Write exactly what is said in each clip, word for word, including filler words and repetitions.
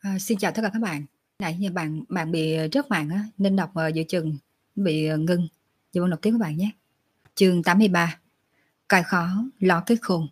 À, xin chào tất cả các bạn. Nãy giờ bạn bạn bị rớt mạng á, nên đọc ờ, giữa chừng bị ờ, ngưng. Giờ bạn đọc tiếp các bạn nhé. Chương tám mươi ba. Cái khó ló cái khôn.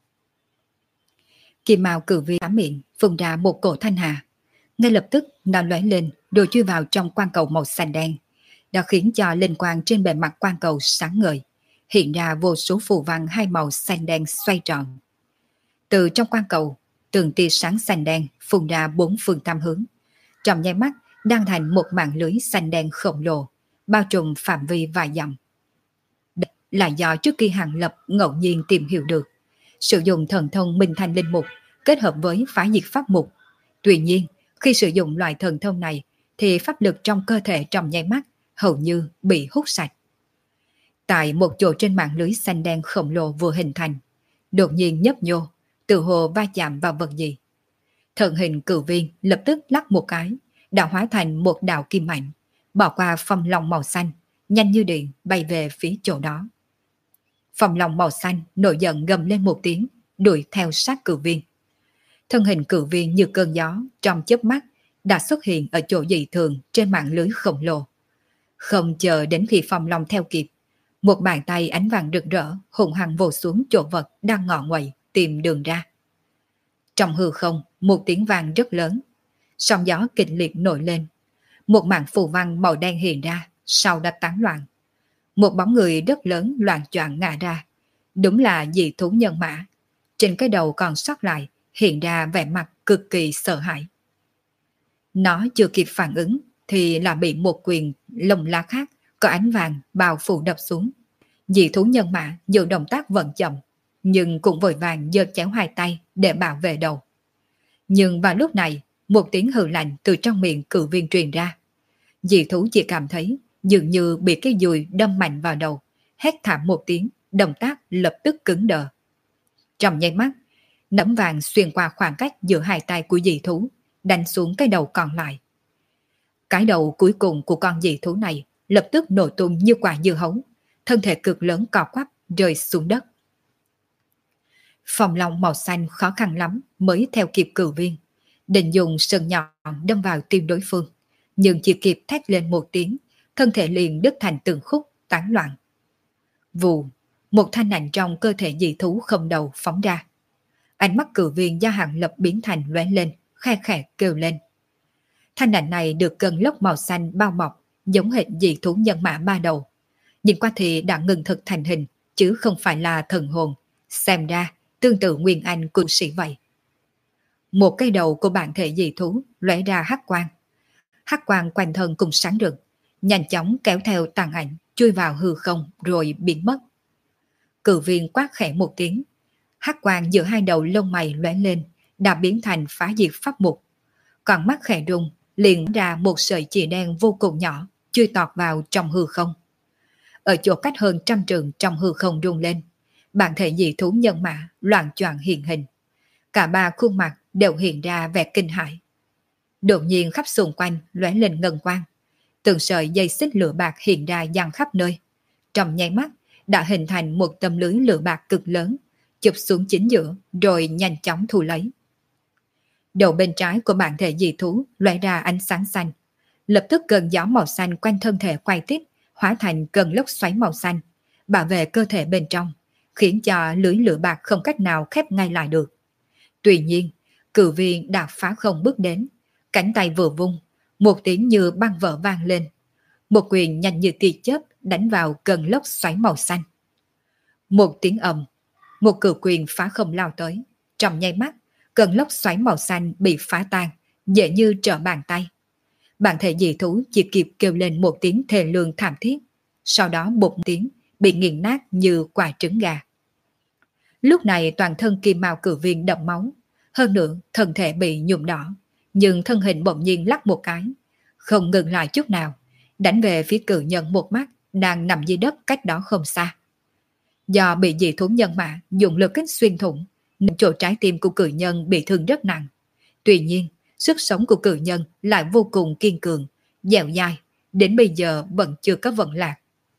Kim Mao cử vi tám miệng phun ra một cổ thanh hà. Ngay lập tức nó lóe lên rồi chui vào trong quang cầu màu xanh đen. Đã khiến cho linh quang trên bề mặt quang cầu sáng ngời, hiện ra vô số phù văn hai màu xanh đen xoay tròn. Từ trong quang cầu, từng tia sáng xanh đen phun ra bốn phương tám hướng. Trong nháy mắt đang thành một mạng lưới xanh đen khổng lồ, bao trùm phạm vi vài dặm. Đây là do trước khi Hàng Lập ngẫu nhiên tìm hiểu được, sử dụng thần thông Minh Thanh Linh Mục kết hợp với phá diệt pháp mục. Tuy nhiên, khi sử dụng loại thần thông này thì pháp lực trong cơ thể trong nháy mắt hầu như bị hút sạch. Tại một chỗ trên mạng lưới xanh đen khổng lồ vừa hình thành, đột nhiên nhấp nhô, tự hồ va chạm vào vật gì. Thần hình cử viên lập tức lắc một cái, đã hóa thành một đạo kim mạnh, bỏ qua phong long màu xanh, nhanh như điện bay về phía chỗ đó. Phong long màu xanh nổi giận gầm lên một tiếng, đuổi theo sát cử viên. Thân hình cử viên như cơn gió trong chớp mắt đã xuất hiện ở chỗ dị thường trên mạng lưới khổng lồ. Không chờ đến khi phong long theo kịp, một bàn tay ánh vàng rực rỡ hùng hăng vồ xuống chỗ vật đang ngọ nguậy tìm đường ra. Trong hư không, một tiếng vang rất lớn. Sóng gió kịch liệt nổi lên. Một mảng phù văn màu đen hiện ra, sau đã tán loạn. Một bóng người rất lớn loạn choạng ngã ra. Đúng là dị thú nhân mã. Trên cái đầu còn sót lại, hiện ra vẻ mặt cực kỳ sợ hãi. Nó chưa kịp phản ứng, thì là bị một quyền lồng lá khác có ánh vàng bao phủ đập xuống. Dị thú nhân mã dù động tác vẫn chậm, nhưng cũng vội vàng giơ chéo hai tay để bảo vệ đầu. Nhưng vào lúc này, một tiếng hừ lạnh từ trong miệng cử viên truyền ra. Dị thú chỉ cảm thấy dường như bị cái dùi đâm mạnh vào đầu, hét thảm một tiếng, động tác lập tức cứng đờ. Trong nháy mắt, nấm vàng xuyên qua khoảng cách giữa hai tay của dị thú, đánh xuống cái đầu còn lại. Cái đầu cuối cùng của con dị thú này lập tức nổ tung như quả dưa hấu, thân thể cực lớn cò quắp rơi xuống đất. Phong long màu xanh khó khăn lắm mới theo kịp cử viên, định dùng sừng nhọn đâm vào tim đối phương, nhưng chỉ kịp thét lên một tiếng, thân thể liền đứt thành từng khúc, tán loạn. Vù, một thanh ảnh trong cơ thể dị thú không đầu phóng ra. Ánh mắt cử viên do Hàng Lập biến thành lóe lên, khe khẽ kêu lên. Thanh ảnh này được cơn lốc màu xanh bao bọc, giống hệt dị thú nhân mã ba đầu. Nhìn qua thì đã ngừng thực thành hình, chứ không phải là thần hồn. Xem ra, tương tự Nguyên Anh quân sĩ vậy. Một cái đầu của bản thể dị thú lóe ra hắc quang. Hắc quang quanh thân cùng sáng rực, nhanh chóng kéo theo tàn ảnh, chui vào hư không rồi biến mất. Cử viên quát khẽ một tiếng, hắc quang giữa hai đầu lông mày lóe lên, đã biến thành phá diệt pháp mục. Còn mắt khẽ rung, liền ra một sợi chỉ đen vô cùng nhỏ, chui tọt vào trong hư không. Ở chỗ cách hơn trăm trượng trong hư không rung lên, bản thể dị thú nhân mã loạn choạng hiện hình. Cả ba khuôn mặt đều hiện ra vẻ kinh hãi. Đột nhiên khắp xung quanh lóe lên ngân quang, từng sợi dây xích lửa bạc hiện ra dang khắp nơi. Trong nháy mắt đã hình thành một tấm lưới lửa bạc cực lớn, chụp xuống chính giữa rồi nhanh chóng thu lấy. Đầu bên trái của bản thể dị thú lóe ra ánh sáng xanh, lập tức cơn gió màu xanh quanh thân thể quay tít, hóa thành cơn lốc xoáy màu xanh, bảo vệ cơ thể bên trong, khiến cho lưới lửa bạc không cách nào khép ngay lại được. Tuy nhiên, cử viên đã phá không bước đến, cánh tay vừa vung, một tiếng như băng vỡ vang lên. Một quyền nhanh như tia chớp đánh vào cơn lốc xoáy màu xanh. Một tiếng ầm, một cử quyền phá không lao tới. Trong nháy mắt, cơn lốc xoáy màu xanh bị phá tan, dễ như trở bàn tay. Bản thể dị thú chỉ kịp kêu lên một tiếng thê lương thảm thiết, sau đó một tiếng bị nghiền nát như quả trứng gà. Lúc này toàn thân Kim Mao cử viên đẫm máu, hơn nữa thân thể bị nhuộm đỏ, nhưng thân hình bỗng nhiên lắc một cái, không ngừng lại chút nào, đánh về phía cử nhân một mắt đang nằm dưới đất cách đó không xa. Do bị dị thú nhân mã dùng lực kích xuyên thủng, nên chỗ trái tim của cử nhân bị thương rất nặng. Tuy nhiên, sức sống của cử nhân lại vô cùng kiên cường, dẻo dai, đến bây giờ vẫn chưa có vận lạc.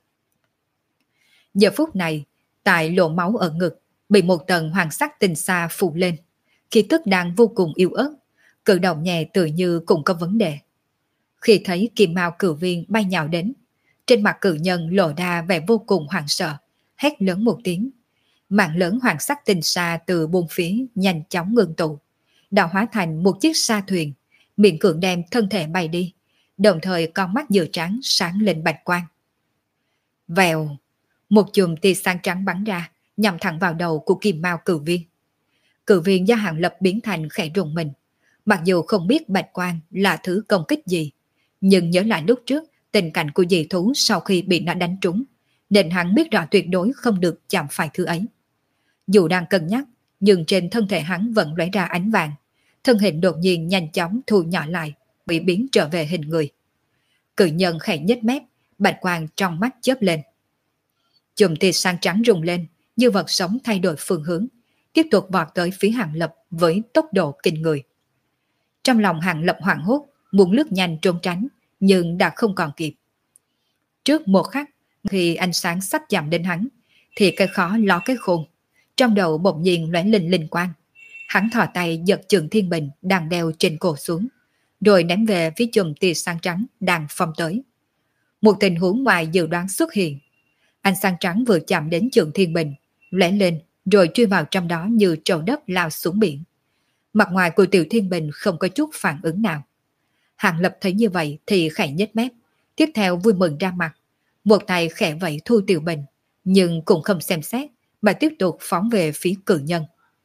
Giờ phút này, tại lỗ máu ở ngực, bị một tầng hoàng sắc tinh xa phủ lên, khí tức đang vô cùng yếu ớt, Cử động nhẹ tự như cũng có vấn đề. Khi thấy kim mao cử viên bay nhào đến, trên mặt cử nhân lộ ra vẻ vô cùng hoảng sợ, hét lớn một tiếng. Mạng lớn hoàng sắc tinh xa từ bốn phía nhanh chóng ngưng tụ, đã hóa thành một chiếc sa thuyền, miệng cưỡng đem thân thể bay đi, đồng thời con mắt vừa trắng sáng lên bạch quang. Vèo, một chùm tia sáng trắng bắn ra, nhằm thẳng vào đầu của kim mao cử viên. Cử viên do Hàng Lập biến thành khẽ rùng mình, mặc dù không biết bạch quang là thứ công kích gì, nhưng nhớ lại lúc trước tình cảnh của dị thú sau khi bị nó đánh trúng, nên hắn biết rõ tuyệt đối không được chạm phải thứ ấy. Dù đang cân nhắc, nhưng trên thân thể hắn vẫn lóe ra ánh vàng, thân hình đột nhiên nhanh chóng thu nhỏ lại, bị biến trở về hình người. Cự nhân khẽ nhếch mép, bạch quang trong mắt chớp lên. Chùm tia sáng trắng rung lên, như vật sống thay đổi phương hướng, tiếp tục vọt tới phía Hàng Lập với tốc độ kinh người. Trong lòng Hàng Lập hoảng hốt, muốn lướt nhanh trốn tránh, nhưng đã không còn kịp. Trước một khắc, khi ánh sáng sắp chạm đến hắn, thì cái khó ló cái khôn. Trong đầu bỗng nhiên lóe lên linh quang. Hắn thò tay giật trường thiên bình đang đeo trên cổ xuống, rồi ném về phía chùm tia sáng trắng đang phong tới. Một tình huống ngoài dự đoán xuất hiện. Ánh sáng trắng vừa chạm đến trường thiên bình, lóe lên rồi chui vào trong đó như trâu đất lao xuống biển. Mặt ngoài của tiểu thiên bình không có chút phản ứng nào. Hàng Lập thấy như vậy thì khẽ nhếch mép, tiếp theo vui mừng ra mặt, một tay khẽ vẫy thu tiểu bình, nhưng cũng không xem xét mà tiếp tục phóng về phía cự nhân.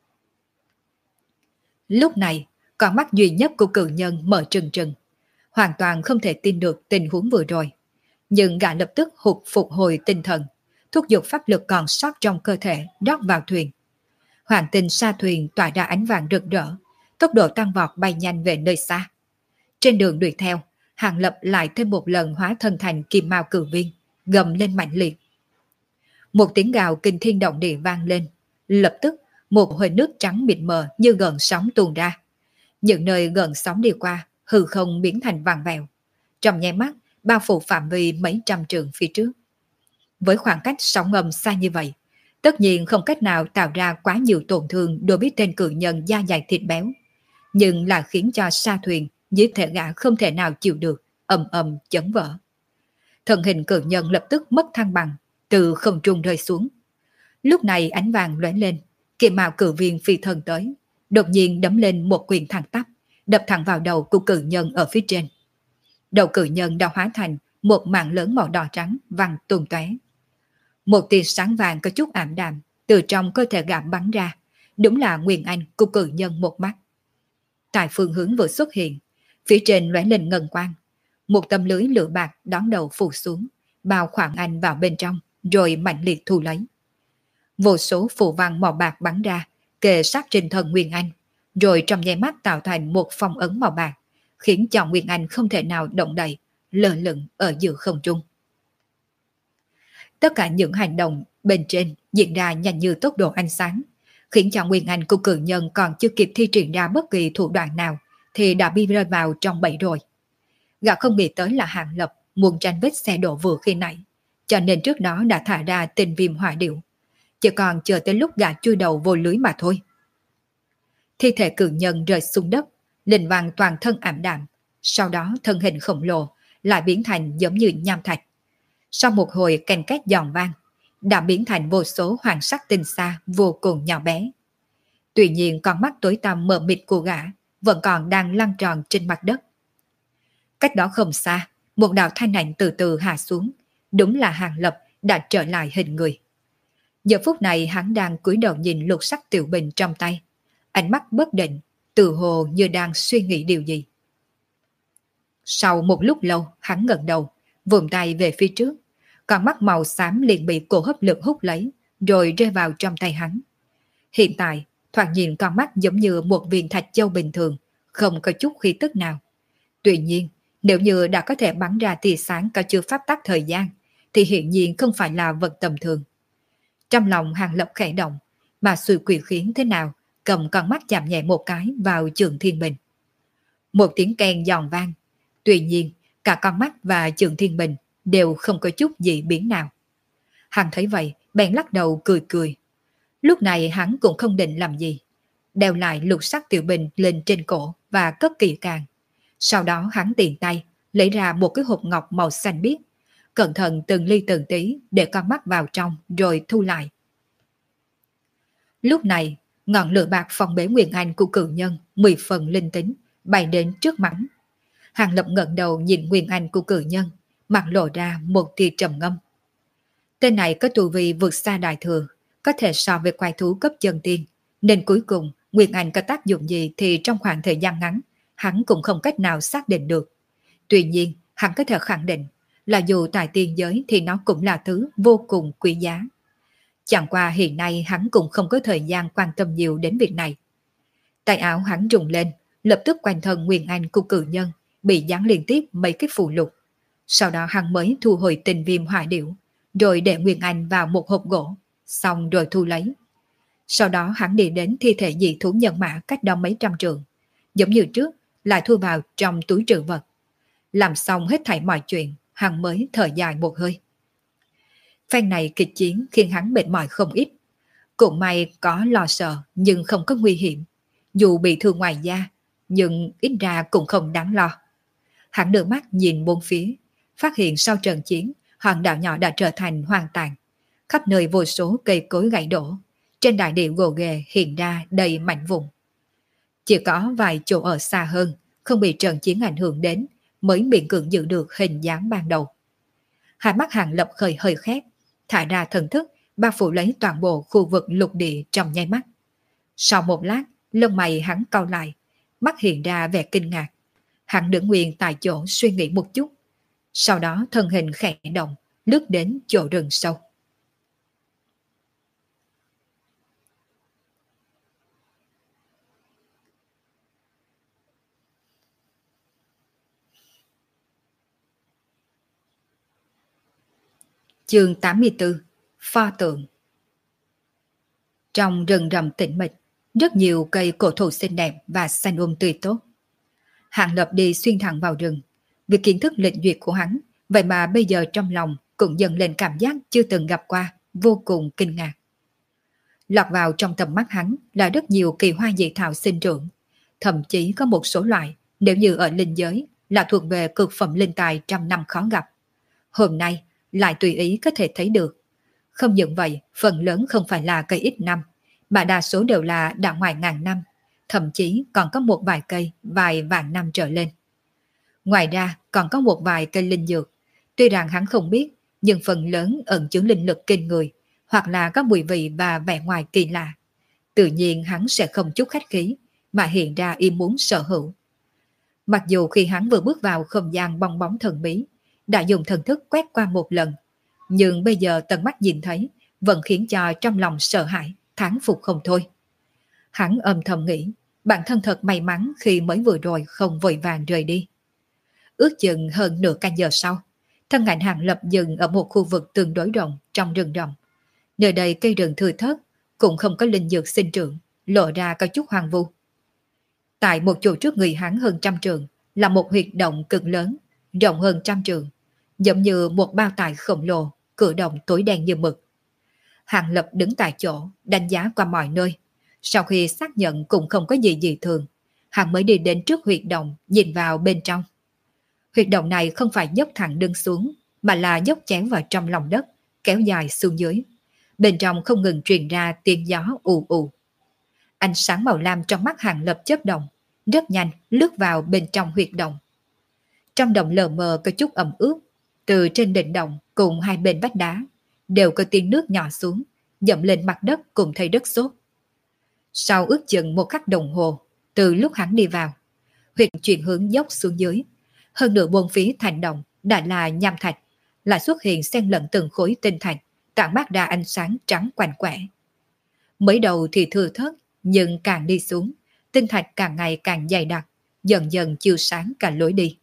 Lúc này, con mắt duy nhất của cự nhân mở trừng trừng, hoàn toàn không thể tin được tình huống vừa rồi. Nhưng gã lập tức hụt phục hồi tinh thần, thúc giục pháp lực còn sót trong cơ thể rót vào thuyền. Hoàng tinh sa thuyền tỏa ra ánh vàng rực rỡ, tốc độ tăng vọt bay nhanh về nơi xa. Trên đường đuổi theo, Hàng Lập lại thêm một lần hóa thân thành kim mao cử viên, gầm lên mạnh liệt. Một tiếng gào kinh thiên động địa vang lên, lập tức một hơi nước trắng mịt mờ như gợn sóng tuôn ra. Những nơi gợn sóng đi qua, hư không biến thành vàng vẹo, trong nháy mắt bao phủ phạm vi mấy trăm trượng phía trước. Với khoảng cách sóng ngầm xa như vậy, tất nhiên không cách nào tạo ra quá nhiều tổn thương đối với tên cự nhân da dày thịt béo, nhưng là khiến cho sa thuyền dưới thể gã không thể nào chịu được, ầm ầm chấn vỡ. Thân hình cự nhân lập tức mất thăng bằng, từ không trung rơi xuống. Lúc này ánh vàng lóe lên, kim mao cự viên phi thân tới, đột nhiên đấm lên một quyền thẳng tắp, đập thẳng vào đầu của cự nhân ở phía trên. Đầu cự nhân đã hóa thành một mảng lớn màu đỏ trắng văng tung tóe. Một tia sáng vàng có chút ảm đạm từ trong cơ thể gã bắn ra, đúng là nguyên anh của cự nhân một mắt. Tại phương hướng vừa xuất hiện, phía trên lóe lên ngân quang, một tấm lưới lửa bạc đón đầu phủ xuống, bao khoảng anh vào bên trong, rồi mạnh liệt thu lấy. Vô số phù văn màu bạc bắn ra, kề sát trên thân Nguyên Anh, rồi trong nháy mắt tạo thành một phong ấn màu bạc, khiến cho Nguyên Anh không thể nào động đậy, lơ lửng ở giữa không trung. Tất cả những hành động bên trên diễn ra nhanh như tốc độ ánh sáng, khiến cho Nguyên Anh của cự nhân còn chưa kịp thi triển ra bất kỳ thủ đoạn nào thì đã bị rơi vào trong bẫy rồi. Gã không nghĩ tới là Hàng Lập muốn tranh vết xe đổ vừa khi nãy, cho nên trước đó đã thả ra tên viêm hỏa điệu, chỉ còn chờ tới lúc gã chui đầu vô lưới mà thôi. Thi thể cự nhân rơi xuống đất, linh vàng toàn thân ảm đạm, sau đó thân hình khổng lồ lại biến thành giống như nham thạch. Sau một hồi canh két giòn vang, đã biến thành vô số hoàng sắc tinh xa vô cùng nhỏ bé. Tuy nhiên con mắt tối tăm mờ mịt của gã vẫn còn đang lăn tròn trên mặt đất. Cách đó không xa, một đạo thanh ảnh từ từ hạ xuống, đúng là Hàng Lập đã trở lại hình người. Giờ phút này hắn đang cúi đầu nhìn lục sắc tiểu bình trong tay, ánh mắt bất định, tự hồ như đang suy nghĩ điều gì. Sau một lúc lâu, hắn ngẩng đầu, vùng tay về phía trước, con mắt màu xám liền bị cổ hấp lực hút lấy, rồi rơi vào trong tay hắn. Hiện tại, thoạt nhìn con mắt giống như một viên thạch châu bình thường, không có chút khí tức nào. Tuy nhiên, nếu như đã có thể bắn ra tia sáng có chưa pháp tắc thời gian, thì hiện nhiên không phải là vật tầm thường. Trong lòng Hàng Lập khẽ động, mà suy quỷ khiến thế nào, cầm con mắt chạm nhẹ một cái vào Trường Thiên Bình. Một tiếng keng giòn vang, tuy nhiên cả con mắt và Trường Thiên Bình đều không có chút gì biến nào. Hắn thấy vậy, bèn lắc đầu cười cười. Lúc này hắn cũng không định làm gì. đeo lại lục sắc tiểu bình lên trên cổ và cất kỹ càng. Sau đó hắn tiện tay lấy ra một cái hộp ngọc màu xanh biếc, cẩn thận từng ly từng tí để con mắt vào trong rồi thu lại. Lúc này, ngọn lửa bạc phong bế nguyên anh của cự nhân mười phần linh tính bay đến trước mặt. Hàng Lập ngẩng đầu nhìn nguyên anh của cự nhân, mặt lộ ra một tia trầm ngâm. Tên này có tu vi vượt xa đại thừa, có thể so với quái thú cấp chân tiên, nên cuối cùng nguyên anh có tác dụng gì thì trong khoảng thời gian ngắn, hắn cũng không cách nào xác định được. Tuy nhiên, hắn có thể khẳng định là dù tại tiên giới thì nó cũng là thứ vô cùng quý giá. Chẳng qua hiện nay hắn cũng không có thời gian quan tâm nhiều đến việc này. Tay áo hắn rung lên, lập tức quanh thân nguyên anh của cự nhân bị dán liên tiếp mấy cái phù lục. Sau đó hắn mới thu hồi tình viêm hỏa điểu, rồi để nguyên anh vào một hộp gỗ, xong rồi thu lấy. Sau đó hắn đi đến thi thể dị thú nhân mã cách đó mấy trăm trượng, giống như trước, lại thu vào trong túi trữ vật. Làm xong hết thảy mọi chuyện, hắn mới thở dài một hơi. Phen này kịch chiến khiến hắn mệt mỏi không ít. Cũng may có lo sợ nhưng không có nguy hiểm. Dù bị thương ngoài da, nhưng ít ra cũng không đáng lo. Hắn đưa mắt nhìn bốn phía, phát hiện sau trận chiến, hòn đảo nhỏ đã trở thành hoang tàn. Khắp nơi vô số cây cối gãy đổ, trên đại địa gồ ghề hiện ra đầy mảnh vụn. Chỉ có vài chỗ ở xa hơn, không bị trận chiến ảnh hưởng đến, mới miễn cưỡng giữ được hình dáng ban đầu. Hai mắt Hàng Lập khởi hơi khép, thả ra thần thức, bao phủ lấy toàn bộ khu vực lục địa trong nháy mắt. Sau một lát, lông mày hắn cau lại, mắt hiện ra vẻ kinh ngạc. Hắn đứng nguyên tại chỗ suy nghĩ một chút. Sau đó thân hình khẽ động, lướt đến chỗ rừng sâu. Chương tám mươi tư. Pho tượng. Trong rừng rậm tĩnh mịch, rất nhiều cây cổ thụ xinh đẹp và xanh um tươi tốt. Hàng Lập đi xuyên thẳng vào rừng. Vì kiến thức lệnh duyệt của hắn, vậy mà bây giờ trong lòng cũng dần lên cảm giác chưa từng gặp qua, vô cùng kinh ngạc. Lọt vào trong tầm mắt hắn là rất nhiều kỳ hoa dị thảo sinh trưởng. Thậm chí có một số loại, nếu như ở linh giới, là thuộc về cực phẩm linh tài trăm năm khó gặp. Hôm nay, lại tùy ý có thể thấy được. Không những vậy, phần lớn không phải là cây ít năm, mà đa số đều là đã ngoài ngàn năm, thậm chí còn có một vài cây vài vạn năm trở lên. Ngoài ra còn có một vài cây linh dược, tuy rằng hắn không biết, nhưng phần lớn ẩn chứa linh lực kinh người, hoặc là có mùi vị và vẻ ngoài kỳ lạ. Tự nhiên hắn sẽ không chút khách khí, mà hiện ra ý muốn sở hữu. Mặc dù khi hắn vừa bước vào không gian bong bóng thần bí, đã dùng thần thức quét qua một lần, nhưng bây giờ tận mắt nhìn thấy vẫn khiến cho trong lòng sợ hãi, thán phục không thôi. Hắn âm thầm nghĩ, bản thân thật may mắn khi mới vừa rồi không vội vàng rời đi. Ước chừng hơn nửa canh giờ sau, thân ảnh Hàng Lập dừng ở một khu vực tương đối rộng trong rừng rậm. Nơi đây cây rừng thưa thớt, cũng không có linh dược sinh trưởng, lộ ra có chút hoang vu. Tại một chỗ trước người hắn hơn trăm trượng là một huyệt động cực lớn, rộng hơn trăm trượng, giống như một bao tải khổng lồ, cửa động tối đen như mực. Hàng Lập đứng tại chỗ, đánh giá qua mọi nơi. Sau khi xác nhận cũng không có gì dị thường, hắn mới đi đến trước huyệt động, nhìn vào bên trong. Huyệt động này không phải dốc thẳng đứng xuống, mà là dốc chém vào trong lòng đất, kéo dài xuống dưới. Bên trong không ngừng truyền ra tiếng gió ù ù. Ánh sáng màu lam trong mắt Hàng Lập chớp động, rất nhanh lướt vào bên trong huyệt động. Trong động lờ mờ có chút ẩm ướt, từ trên đỉnh động cùng hai bên vách đá đều có tiếng nước nhỏ xuống, dậm lên mặt đất cùng thấy đất xốp. Sau ước chừng một khắc đồng hồ, từ lúc hắn đi vào, huyệt chuyển hướng dốc xuống dưới, hơn nửa buông phía thành động đã là nham thạch, lại xuất hiện xen lẫn từng khối tinh thạch, tản mát ra ánh sáng trắng quạnh quẻ. Mới đầu thì thưa thớt, nhưng càng đi xuống, tinh thạch càng ngày càng dày đặc, dần dần chiếu sáng cả lối đi.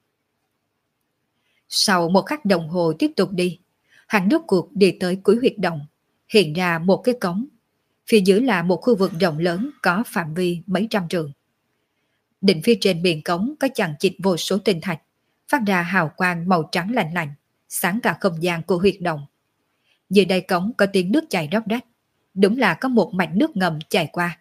Sau một khắc đồng hồ tiếp tục đi, hắn rốt cuộc đi tới cuối huyệt động, hiện ra một cái cống. Phía dưới là một khu vực rộng lớn có phạm vi mấy trăm trượng. Đỉnh phía trên miệng cống có chằng chịt vô số tinh thạch, phát ra hào quang màu trắng lạnh lạnh, sáng cả không gian của huyệt động. Dưới đây cống có tiếng nước chảy róc rách, đúng là có một mạch nước ngầm chảy qua,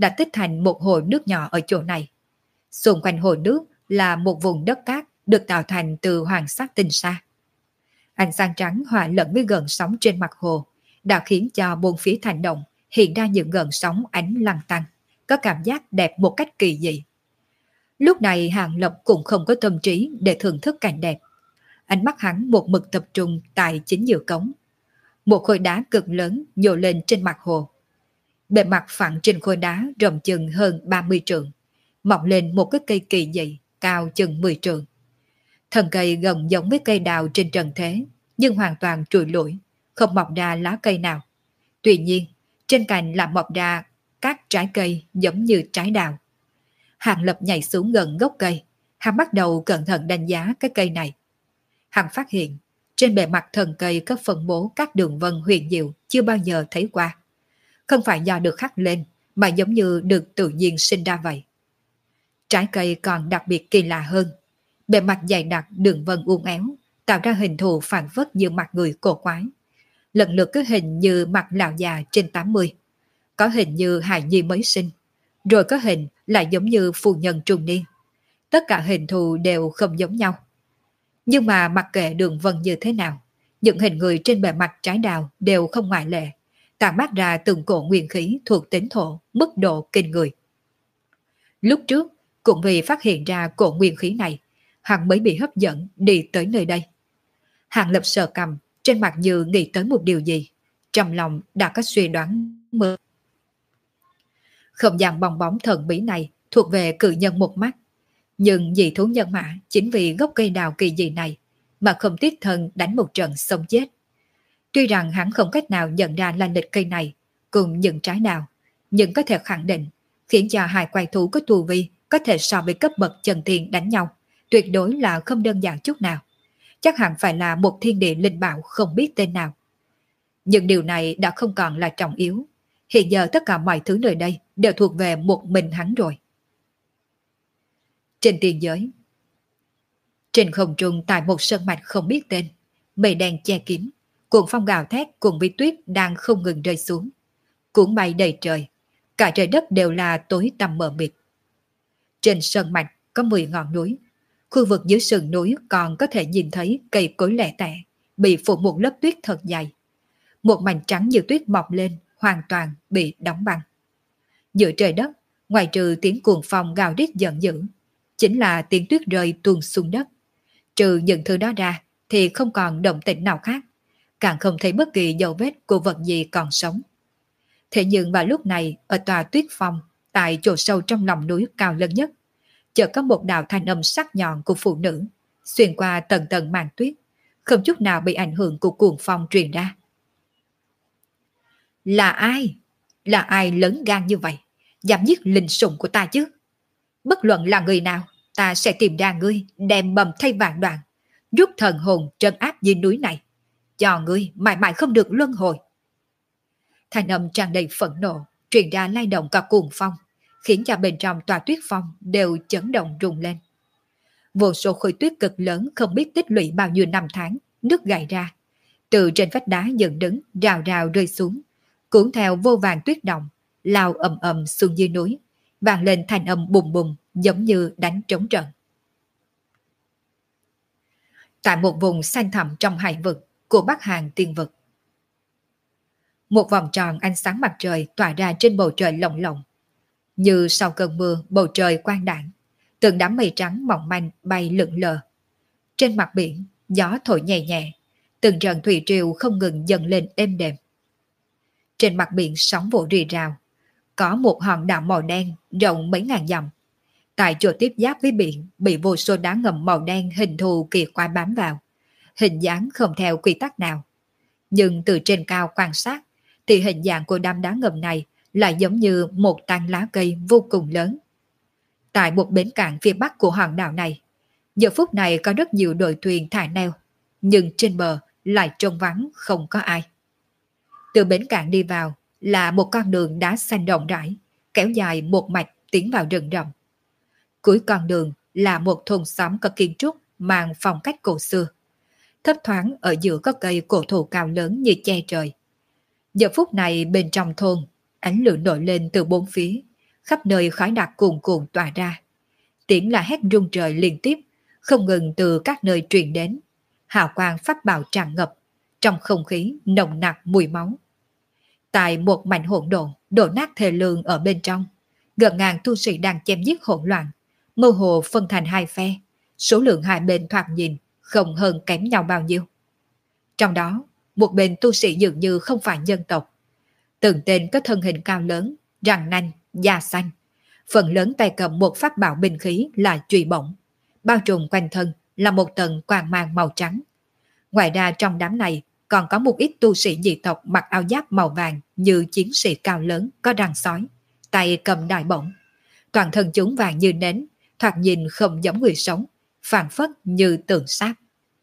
đã tích thành một hồ nước nhỏ ở chỗ này. Xung quanh hồ nước là một vùng đất cát được tạo thành từ hoàng sắc tinh sa. Ánh sáng trắng hòa lẫn với gợn sóng trên mặt hồ đã khiến cho bốn phía thành động hiện ra những gợn sóng ánh lăn tăn, có cảm giác đẹp một cách kỳ dị. Lúc này Hàng Lập cũng không có tâm trí để thưởng thức cảnh đẹp. Ánh mắt hắn một mực tập trung tại chính giữa cống. Một khối đá cực lớn nhô lên trên mặt hồ. Bề mặt phẳng trên khối đá rộng chừng hơn ba mươi trượng, mọc lên một cái cây kỳ dị cao chừng mười trượng. Thân cây gần giống với cây đào trên trần thế, nhưng hoàn toàn trụi lủi, không mọc ra lá cây nào. Tuy nhiên, trên cành lại mọc ra các trái cây giống như trái đào. Hàng Lập nhảy xuống gần gốc cây, hắn bắt đầu cẩn thận đánh giá cái cây này. Hắn phát hiện, trên bề mặt thân cây có phân bố các đường vân huyền diệu chưa bao giờ thấy qua. Không phải do được khắc lên, mà giống như được tự nhiên sinh ra vậy. Trái cây còn đặc biệt kỳ lạ hơn. Bề mặt dày đặc đường vân uốn éo, tạo ra hình thù phản phất như mặt người cổ quái. Lần lượt có hình như mặt lão già trên tám mươi, có hình như hài nhi mới sinh, rồi có hình lại giống như phu nhân trung niên. Tất cả hình thù đều không giống nhau. Nhưng mà mặc kệ đường vân như thế nào, những hình người trên bề mặt trái đào đều không ngoại lệ, tản mát ra từng cổ nguyên khí thuộc tính thổ, mức độ kinh người. Lúc trước, cũng vì phát hiện ra cổ nguyên khí này, hắn mới bị hấp dẫn đi tới nơi đây. Hàng Lập sờ cầm, trên mặt như nghĩ tới một điều gì, trong lòng đã có suy đoán mơ. Không gian bong bóng thần bí này thuộc về cự nhân một mắt, nhưng dị thú nhân mã chính vì gốc cây đào kỳ dị này mà không tiếc thân đánh một trận sống chết. Tuy rằng hắn không cách nào nhận ra là lịch cây này cùng những trái đào, nhưng có thể khẳng định khiến cho hai quái thú có tu vi có thể so với cấp bậc chân tiên đánh nhau, tuyệt đối là không đơn giản chút nào. Chắc hẳn phải là một thiên địa linh bảo không biết tên nào. Nhưng điều này đã không còn là trọng yếu. Hiện giờ tất cả mọi thứ nơi đây đều thuộc về một mình hắn rồi. Trên tiên giới, trên không trung tại một sơn mạch không biết tên, mây đen che kín, cuồng phong gào thét cùng với tuyết đang không ngừng rơi xuống, cuốn bay đầy trời, cả trời đất đều là tối tăm mờ mịt. Trên sơn mạch có mười ngọn núi, khu vực dưới sườn núi còn có thể nhìn thấy cây cối lẻ tẻ, bị phủ một lớp tuyết thật dày. Một mảnh trắng như tuyết mọc lên, hoàn toàn bị đóng băng. Giữa trời đất, ngoài trừ tiếng cuồng phong gào rít giận dữ, chính là tiếng tuyết rơi tuôn xuống đất. Trừ những thứ đó ra thì không còn động tĩnh nào khác, càng không thấy bất kỳ dấu vết của vật gì còn sống. Thế nhưng vào lúc này, ở tòa tuyết phong, tại chỗ sâu trong lòng núi cao lớn nhất, chợt có một đạo thanh âm sắc nhọn của phụ nữ xuyên qua tầng tầng màn tuyết, không chút nào bị ảnh hưởng của cuồng phong truyền ra. Là ai? Là ai lớn gan như vậy, dám giết linh sủng của ta chứ? Bất luận là người nào, ta sẽ tìm ra ngươi, đem bầm thay vạn đoạn, rút thần hồn trấn áp dưới núi này, cho ngươi mãi mãi không được luân hồi. Thanh âm tràn đầy phẫn nộ truyền ra lay động cả cuồng phong, khiến cho bên trong tòa tuyết phong đều chấn động rung lên. Vô số khối tuyết cực lớn không biết tích lũy bao nhiêu năm tháng nứt gãy ra, từ trên vách đá dựng đứng rào rào rơi xuống, cuốn theo vô vàn tuyết động, lao ầm ầm xuống dưới núi, vang lên thanh âm bùng bùng giống như đánh trống trận. Tại một vùng xanh thẳm trong hải vực của Bắc Hàn tiên vực, một vòng tròn ánh sáng mặt trời tỏa ra trên bầu trời lộng lộng. Như sau cơn mưa, bầu trời quang đãng, từng đám mây trắng mỏng manh bay lượn lờ. Trên mặt biển, gió thổi nhẹ nhẹ, từng trận thủy triều không ngừng dâng lên êm đềm. Trên mặt biển sóng vỗ rì rào, có một hòn đảo màu đen rộng mấy ngàn dặm. Tại chỗ tiếp giáp với biển bị vô số đá ngầm màu đen hình thù kỳ quái bám vào, hình dáng không theo quy tắc nào. Nhưng từ trên cao quan sát thì hình dạng của đám đá ngầm này lại giống như một tán lá cây vô cùng lớn. Tại một bến cảng phía bắc của hòn đảo này, giờ phút này có rất nhiều đội thuyền thả neo, nhưng trên bờ lại trống vắng không có ai. Từ bến cảng đi vào là một con đường đá xanh rộng rãi, kéo dài một mạch tiến vào rừng rậm. Cuối con đường là một thôn xóm có kiến trúc mang phong cách cổ xưa. Thấp thoáng ở giữa có cây cổ thụ cao lớn như che trời. Giờ phút này bên trong thôn, ánh lửa nổi lên từ bốn phía, khắp nơi khói đặc cuồn cuộn tỏa ra. Tiếng là hét rung trời liên tiếp, không ngừng từ các nơi truyền đến. Hào quang pháp bảo tràn ngập, trong không khí nồng nặc mùi máu. Tại một mảnh hỗn độn, đổ nát thề lương ở bên trong, gần ngàn tu sĩ đang chém giết hỗn loạn, mơ hồ phân thành hai phe, số lượng hai bên thoạt nhìn không hơn kém nhau bao nhiêu. Trong đó, một bên tu sĩ dường như không phải nhân tộc. Từng tên có thân hình cao lớn, răng nanh, da xanh. Phần lớn tay cầm một pháp bảo binh khí là chùy bổng, bao trùm quanh thân là một tầng quang mang màu trắng. Ngoài ra trong đám này còn có một ít tu sĩ dị tộc mặc áo giáp màu vàng như chiến sĩ cao lớn có răng sói, tay cầm đại bổng. Toàn thân chúng vàng như nến, thoạt nhìn không giống người sống, phảng phất như tượng sáp.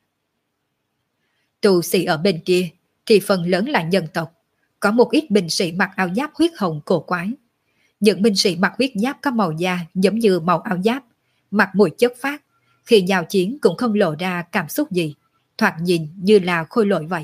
Tu sĩ ở bên kia thì phần lớn là nhân tộc, có một ít binh sĩ mặc áo giáp huyết hồng cổ quái. Những binh sĩ mặc huyết giáp có màu da giống như màu áo giáp, mặt mũi chất phát, khi giao chiến cũng không lộ ra cảm xúc gì, thoạt nhìn như là khôi lỗi vậy.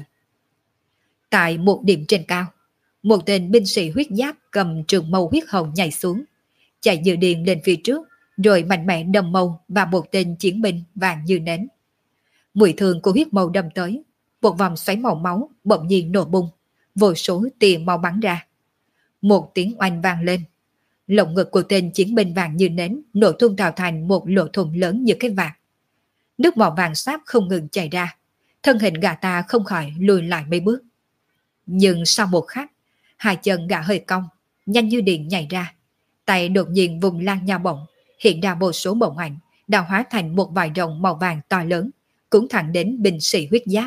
Tại một điểm trên cao, một tên binh sĩ huyết giáp cầm trường mâu huyết hồng nhảy xuống, chạy dự điền lên phía trước, rồi mạnh mẽ đâm mâu vào một tên chiến binh vàng như nến. Mũi thương của huyết mâu đâm tới, một vòng xoáy màu máu bỗng nhiên nổ bung, vô số tia máu bắn ra. Một tiếng oanh vang lên, lồng ngực của tên chiến binh vàng như nến nổ tung tạo thành một lỗ thủng lớn như cái vạt. Nước màu vàng sáp không ngừng chảy ra, thân hình gã ta không khỏi lùi lại mấy bước. Nhưng sau một khắc, hai chân gã hơi cong, nhanh như điện nhảy ra, tay đột nhiên vùng lan nhau bổng, hiện ra vô số bổng ảnh, đã hóa thành một vài rồng màu vàng to lớn, cũng thẳng đến binh sĩ huyết giáp.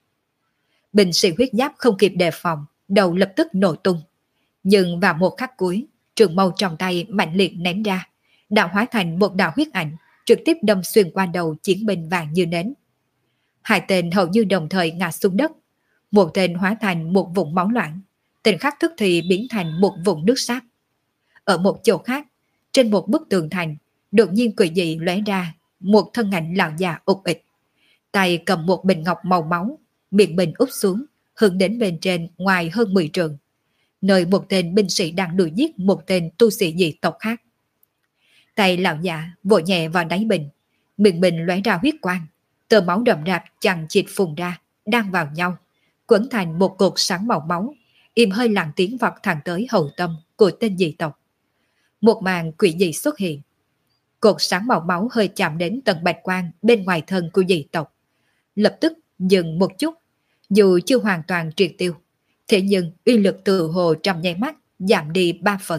Binh sĩ huyết giáp không kịp đề phòng, đầu lập tức nổ tung. Nhưng vào một khắc cuối, trường mâu trong tay mạnh liệt ném ra, đã hóa thành một đạo huyết ảnh, trực tiếp đâm xuyên qua đầu chiến binh vàng như nến. Hai tên hầu như đồng thời ngã xuống đất, một tên hóa thành một vũng máu loãng, tên khác tức thì biến thành một vũng nước sáp. Ở một chỗ khác, trên một bức tường thành, đột nhiên quỷ dị lóe ra một thân ảnh lão già ục ịch, tay cầm một bình ngọc màu máu, miệng bình úp xuống, hướng đến bên trên ngoài hơn mười trượng, nơi một tên binh sĩ đang đuổi giết một tên tu sĩ dị tộc khác. Tay lão già vội nhẹ vào đáy bình, miệng bình lóe ra huyết quang, tờ máu đậm rạp chằng chịt phun ra, đang vào nhau, quấn thành một cột sáng màu máu, im hơi lặng tiếng vọt thẳng tới hậu tâm của tên dị tộc. Một màn quỷ dị xuất hiện. Cột sáng màu máu hơi chạm đến tầng bạch quang bên ngoài thân của dị tộc, lập tức dừng một chút, dù chưa hoàn toàn triệt tiêu, thế nhưng uy lực tự hồ trong nháy mắt giảm đi ba phần.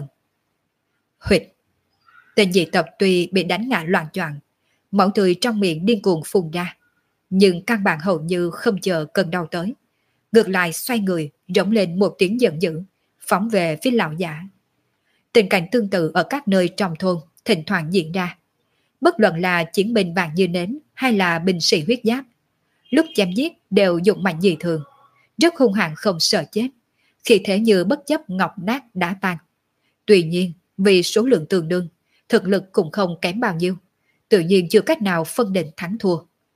Huyệt. Tên dị tộc tuy bị đánh ngã loạn choạng, máu tươi trong miệng điên cuồng phun ra, nhưng căn bản hầu như không chờ cơn đau tới, ngược lại xoay người rống lên một tiếng giận dữ, phóng về phía lão giả. Tình cảnh tương tự ở các nơi trong thôn thỉnh thoảng diễn ra, bất luận là chiến binh vàng như nến hay là binh sĩ huyết giáp, lúc chém giết đều dụng mạnh dị thường, rất hung hãn không sợ chết, khi thế như bất chấp ngọc nát đá tan. Tuy nhiên, vì số lượng tương đương, thực lực cũng không kém bao nhiêu, tự nhiên chưa cách nào phân định thắng thua.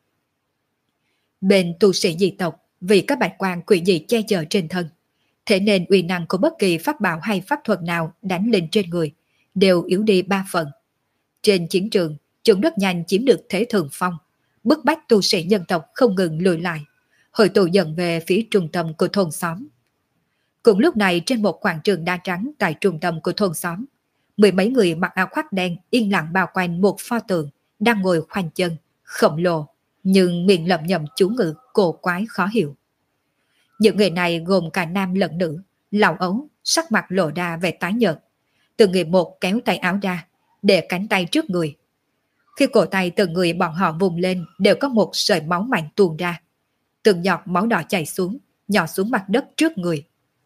Bên tu sĩ dị tộc, vì các bạch quan quỷ dị che chở trên thân, thế nên uy năng của bất kỳ pháp bảo hay pháp thuật nào đánh lên trên người đều yếu đi ba phần. Trên chiến trường, chúng rất nhanh chiếm được thế thượng phong, bức bách tu sĩ nhân tộc không ngừng lùi lại, hội tụ dần về phía trung tâm của thôn xóm. Cùng lúc này, trên một quảng trường đa trắng tại trung tâm của thôn xóm, mười mấy người mặc áo khoác đen yên lặng bao quanh một pho tượng đang ngồi khoanh chân, khổng lồ, nhưng miệng lẩm nhẩm chú ngữ cổ quái khó hiểu. Những người này gồm cả nam lẫn nữ, lão ấu, sắc mặt lộ ra vẻ tái nhợt. Từng người một kéo tay áo ra, để cánh tay trước người. Khi cổ tay từng người bọn họ vùng lên đều có một sợi máu mạnh tuôn ra. Từng giọt máu đỏ chảy xuống, nhỏ xuống mặt đất trước người.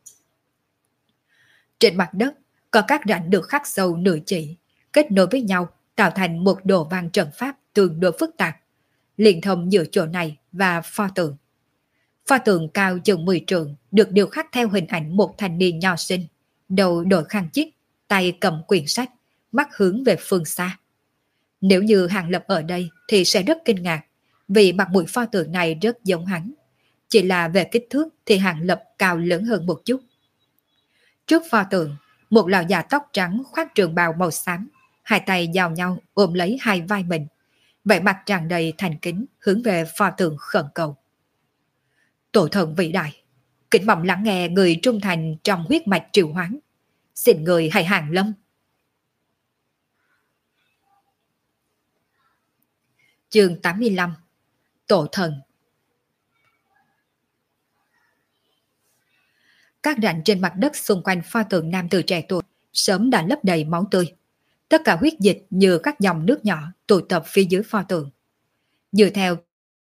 Trên mặt đất có các rãnh được khắc sâu nửa chỉ, kết nối với nhau tạo thành một đồ văn trận pháp tương đối phức tạp, liên thông giữa chỗ này và pho tượng. Pho tượng cao chừng mười trượng được điêu khắc theo hình ảnh một thanh niên nho sinh, đầu đội khăn chít, tay cầm quyển sách, mắt hướng về phương xa. Nếu như Hàng Lập ở đây thì sẽ rất kinh ngạc, vì mặt mũi pho tượng này rất giống hắn. Chỉ là về kích thước thì Hàng Lập cao lớn hơn một chút. Trước pho tượng, Một lão già tóc trắng khoác trường bào màu xám, hai tay giao nhau ôm lấy hai vai mình, vẻ mặt tràn đầy thành kính hướng về pho tượng khẩn cầu. Tổ thần vĩ đại, kính mong lắng nghe người trung thành trong huyết mạch triệu hoán. Xin người hãy hàng lâm. Chương tám mươi lăm. Tổ thần. Các rãnh trên mặt đất xung quanh pho tượng nam tử trẻ tuổi sớm đã lấp đầy máu tươi. Tất cả huyết dịch như các dòng nước nhỏ tụ tập phía dưới pho tượng. Dựa theo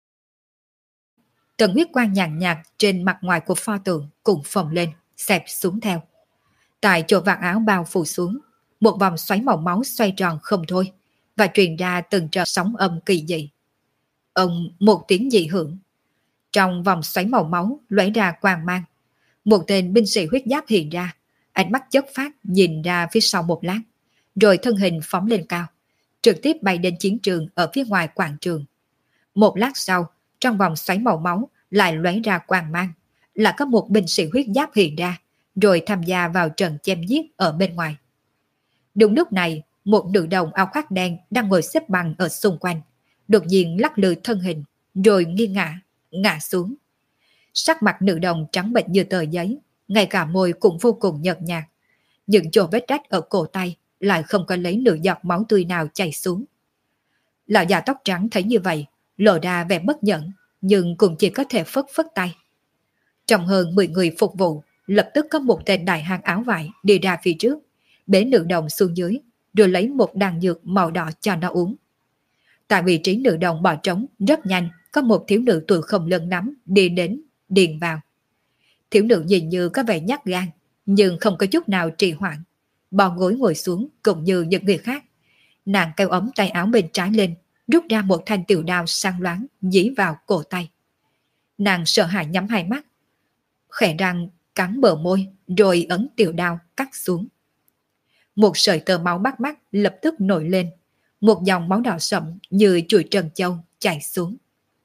tầng huyết quang nhàn nhạt trên mặt ngoài của pho tượng cũng phồng lên, xẹp xuống theo. Tại chỗ vạt áo bao phủ xuống, một vòng xoáy màu máu xoay tròn không thôi và truyền ra từng trận sóng âm kỳ dị. Ông một tiếng dị hưởng. Trong vòng xoáy màu máu lóe ra quang mang. Một tên binh sĩ huyết giáp hiện ra, ánh mắt chất phát nhìn ra phía sau một lát, rồi thân hình phóng lên cao, trực tiếp bay đến chiến trường ở phía ngoài quảng trường. Một lát sau, trong vòng xoáy màu máu lại lóe ra quang mang, là có một binh sĩ huyết giáp hiện ra, rồi tham gia vào trận chém giết ở bên ngoài. Đúng lúc này, một nữ đồng áo khoác đen đang ngồi xếp bằng ở xung quanh, đột nhiên lắc lư thân hình, rồi nghiêng ngã, ngã xuống. Sắc mặt nữ đồng trắng bệch như tờ giấy, ngay cả môi cũng vô cùng nhợt nhạt. Những chỗ vết rách ở cổ tay lại không có lấy nửa giọt máu tươi nào chảy xuống. Lão già tóc trắng thấy như vậy, lộ ra vẻ bất nhẫn, nhưng cũng chỉ có thể phất phất tay. Trong hơn mười người phục vụ, lập tức có một tên đại hán áo vải đi ra phía trước, bế nữ đồng xuống dưới, rồi lấy một đàn dược màu đỏ cho nó uống. Tại vị trí nữ đồng bỏ trống, rất nhanh có một thiếu nữ tuổi không lân nắm đi đến, điền vào. Thiếu nữ nhìn như có vẻ nhát gan, nhưng không có chút nào trì hoãn, bò gối ngồi xuống cũng như những người khác. Nàng kéo ống tay áo bên trái lên, rút ra một thanh tiểu đao sáng loáng dí vào cổ tay. Nàng sợ hãi nhắm hai mắt, khẽ răng cắn bờ môi, rồi ấn tiểu đao cắt xuống. Một sợi tơ máu bắt mắt lập tức nổi lên, một dòng máu đỏ sậm như chuỗi trân châu chảy xuống.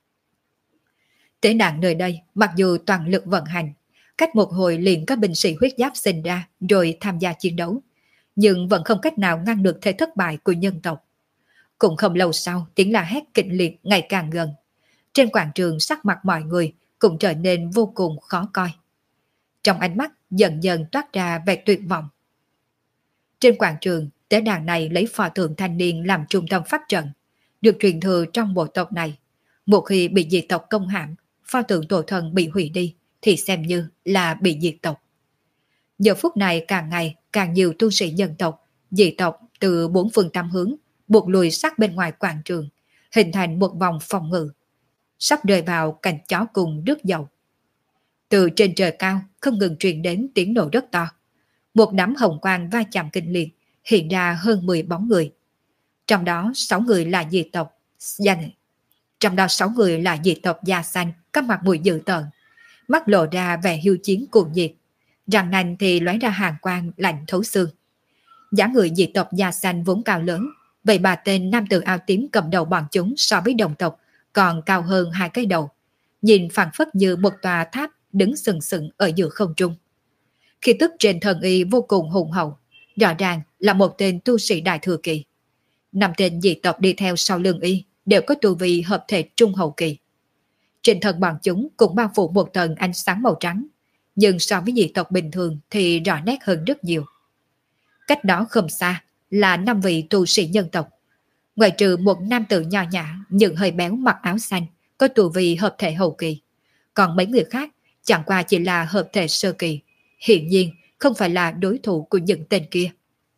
Tế đàn nơi đây mặc dù toàn lực vận hành, cách một hồi liền có binh sĩ huyết giáp sinh ra rồi tham gia chiến đấu, nhưng vẫn không cách nào ngăn được thế thất bại của nhân tộc. Cũng không lâu sau, tiếng la hét kịch liệt ngày càng gần. Trên quảng trường sắc mặt mọi người cũng trở nên vô cùng khó coi. Trong ánh mắt dần dần toát ra vẻ tuyệt vọng. Trên quảng trường, tế đàn này lấy pho tượng thanh niên làm trung tâm pháp trận, được truyền thừa trong bộ tộc này. Một khi bị diệt tộc công hãm, pho tượng tổ thần bị hủy đi, thì xem như là bị diệt tộc. Giờ phút này càng ngày càng nhiều tu sĩ nhân tộc, dị tộc từ bốn phương tám hướng buộc lùi sát bên ngoài quảng trường, hình thành một vòng phòng ngự, sắp rơi vào cảnh chó cùng rước dầu. Từ trên trời cao không ngừng truyền đến tiếng nổ rất to. Một đám hồng quang va chạm kinh liệt, hiện ra hơn mười bóng người. Trong đó sáu người là dị tộc danh. Trong đó sáu người là dị tộc da xanh, các mặt mũi dữ tợn, mắt lộ ra vẻ hiu chiến cuồng nhiệt, răng nanh thì lóe ra hàn quang lạnh thấu xương. Dáng người dị tộc da xanh vốn cao lớn, vậy bà tên nam tử áo tím cầm đầu bọn chúng so với đồng tộc còn cao hơn hai cái đầu, nhìn phảng phất như một tòa tháp đứng sừng sững ở giữa không trung. Khí tức trên thân y vô cùng hùng hậu, rõ ràng là một tên tu sĩ đại thừa kỳ. Năm tên dị tộc đi theo sau lưng y đều có tu vi hợp thể trung hậu kỳ. Trên thân bọn chúng cũng bao phủ một tầng ánh sáng màu trắng, nhưng so với dị tộc bình thường thì rõ nét hơn rất nhiều. Cách đó không xa là năm vị tu sĩ nhân tộc. Ngoài trừ một nam tử nho nhã nhưng hơi béo mặc áo xanh, có tu vi hợp thể hậu kỳ, còn mấy người khác chẳng qua chỉ là hợp thể sơ kỳ, hiển nhiên không phải là đối thủ của những tên kia.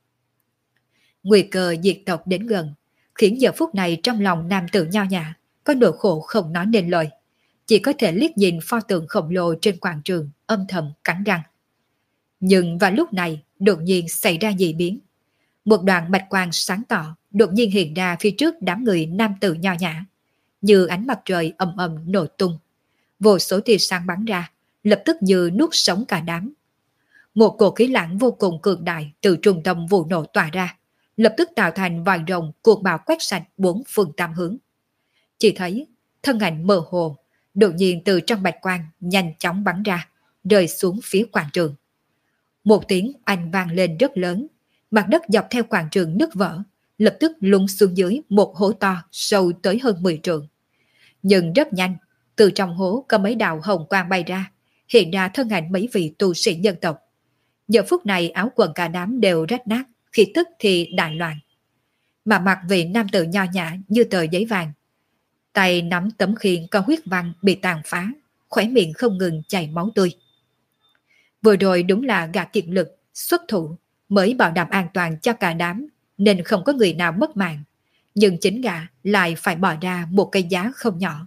Nguy cơ diệt tộc đến gần, khiến giờ phút này trong lòng nam tử nho nhã có nỗi khổ không nói nên lời, chỉ có thể liếc nhìn pho tượng khổng lồ trên quảng trường, âm thầm cắn răng. Nhưng vào lúc này đột nhiên xảy ra dị biến. Một đoàn bạch quang sáng tỏ đột nhiên hiện ra phía trước đám người nam tử nho nhã, như ánh mặt trời ầm ầm nổ tung. Vô số tia sáng bắn ra, lập tức như nuốt sống cả đám. Một cổ khí lãng vô cùng cường đại từ trung tâm vụ nổ tỏa ra, lập tức tạo thành vòi rồng cuồng bạo quét sạch bốn phương tám hướng. Chỉ thấy thân ảnh mơ hồ đột nhiên từ trong bạch quang nhanh chóng bắn ra, rơi xuống phía quảng trường. Một tiếng anh vang lên rất lớn, mặt đất dọc theo quảng trường nứt vỡ, lập tức lún xuống dưới một hố to sâu tới hơn mười trượng. Nhưng rất nhanh, từ trong hố có mấy đạo hồng quang bay ra, hiện ra thân ảnh mấy vị tu sĩ nhân tộc. Giờ phút này áo quần cả đám đều rách nát, khí tức thì đại loạn. Mà mặt vị nam tử nho nhã như tờ giấy vàng, tay nắm tấm khiên có huyết văn bị tàn phá, khóe miệng không ngừng chảy máu tươi. Vừa rồi đúng là gã kiệt lực, xuất thủ, mới bảo đảm an toàn cho cả đám, nên không có người nào mất mạng. Nhưng chính gã lại phải bỏ ra một cái giá không nhỏ.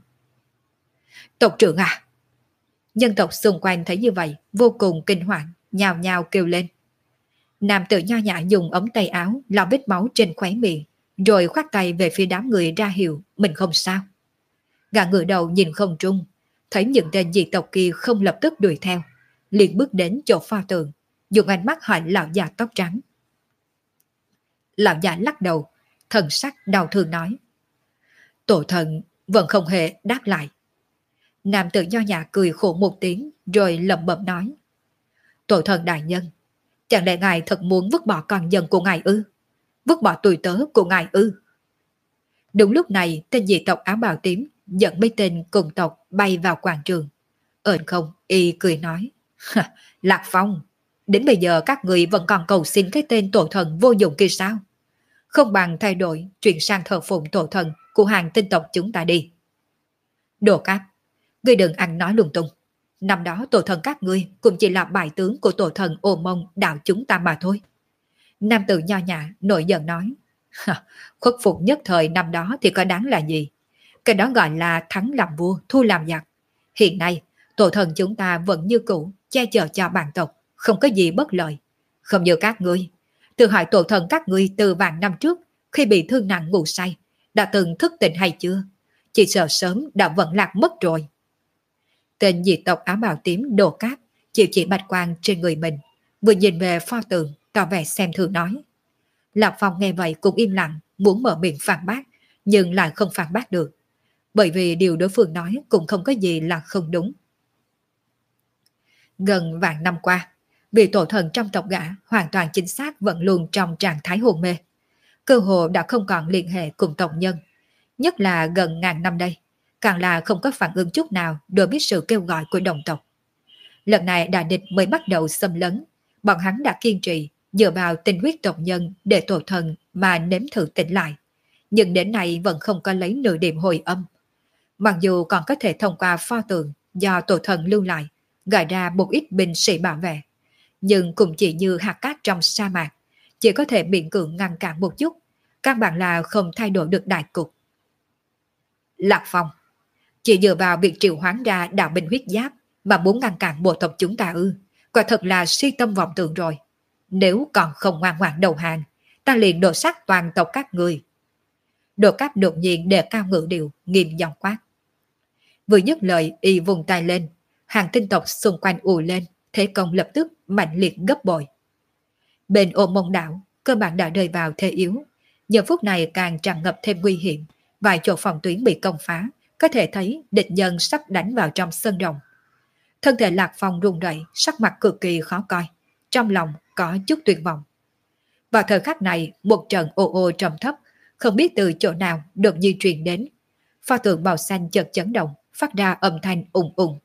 Tộc trưởng à! Nhân tộc xung quanh thấy như vậy, vô cùng kinh hoàng, nhào nhào kêu lên. Nam tử nho nhã dùng ống tay áo lau vết máu trên khóe miệng, rồi khoát tay về phía đám người ra hiệu mình không sao. Gã ngửa đầu nhìn không trung, thấy những tên dị tộc kia không lập tức đuổi theo, liền bước đến chỗ pho tượng, dùng ánh mắt hỏi lão già tóc trắng. Lão già lắc đầu, thần sắc đau thương nói. Tổ thần vẫn không hề đáp lại. Nam tử nho nhã cười khổ một tiếng, rồi lẩm bẩm nói. Tổ thần đại nhân, chẳng lẽ ngài thật muốn vứt bỏ con dân của ngài ư? Vứt bỏ tùy tớ của ngài ư? Đúng lúc này, tên dị tộc áo bào tím dẫn mấy tên cùng tộc bay vào quảng trường. Ơn không, y cười nói. Lạc Phong, đến bây giờ các người vẫn còn cầu xin cái tên tổ thần vô dụng kia sao? Không bằng thay đổi, chuyển sang thờ phụng tổ thần của hàng tinh tộc chúng ta đi. Đồ Cáp, ngươi đừng ăn nói lung tung. Năm đó tổ thần các ngươi cũng chỉ là bài tướng của tổ thần Ô Mông đạo chúng ta mà thôi. Nam tử nho nhã nổi giận nói. Khuất phục nhất thời năm đó thì có đáng là gì? Cái đó gọi là thắng làm vua, thua làm giặc. Hiện nay, tổ thần chúng ta vẫn như cũ, che chở cho bản tộc, không có gì bất lợi. Không như các ngươi. Tự hỏi tổ thần các ngươi từ vạn năm trước, khi bị thương nặng ngủ say, đã từng thức tỉnh hay chưa? Chỉ sợ sớm đã vận lạc mất rồi. Tên dị tộc áo bào tím Đồ Cáp chịu chỉ bạch quang trên người mình, vừa nhìn về pho tượng, tỏ vẻ xem thường nói. Lạc Phong nghe vậy cũng im lặng, muốn mở miệng phản bác, nhưng lại không phản bác được. Bởi vì điều đối phương nói cũng không có gì là không đúng. Gần vạn năm qua, vị tổ thần trong tộc gã hoàn toàn chính xác vẫn luôn trong trạng thái hôn mê. Cơ hồ đã không còn liên hệ cùng tộc nhân. Nhất là gần ngàn năm đây, càng là không có phản ứng chút nào đối với sự kêu gọi của đồng tộc. Lần này đại địch mới bắt đầu xâm lấn, bọn hắn đã kiên trì dựa vào tinh huyết tộc nhân để tổ thần mà nếm thử tỉnh lại. Nhưng đến nay vẫn không có lấy nửa điểm hồi âm. Mặc dù còn có thể thông qua pho tượng do tổ thần lưu lại, gọi ra một ít binh sĩ bảo vệ, nhưng cũng chỉ như hạt cát trong sa mạc, chỉ có thể miễn cưỡng ngăn cản một chút, căn bản là không thay đổi được đại cục. Lạc Phong, chỉ dựa vào việc triệu hoán ra đạo binh huyết giáp mà muốn ngăn cản bộ tộc chúng ta ư, quả thật là si tâm vọng tưởng rồi. Nếu còn không ngoan ngoãn đầu hàng, ta liền đổ sát toàn tộc các người. Đồ Cáp đột nhiên đề cao ngữ điệu, nghiêm giọng quát. Vừa dứt lời, y vùng tay lên, hàng tinh tộc xung quanh ù lên, thế công lập tức mạnh liệt gấp bội. Bên Ô Mông đảo, cơ bản đã rơi vào thế yếu, giờ phút này càng tràn ngập thêm nguy hiểm, vài chỗ phòng tuyến bị công phá, có thể thấy địch nhân sắp đánh vào trong sân rồng. Thân thể Lạc Phong run rẩy, sắc mặt cực kỳ khó coi, trong lòng có chút tuyệt vọng. Vào thời khắc này, một trận ô ô trầm thấp, không biết từ chỗ nào đột nhiên truyền đến. Pho tượng màu xanh chợt chấn động, phát ra âm thanh ùng ùng.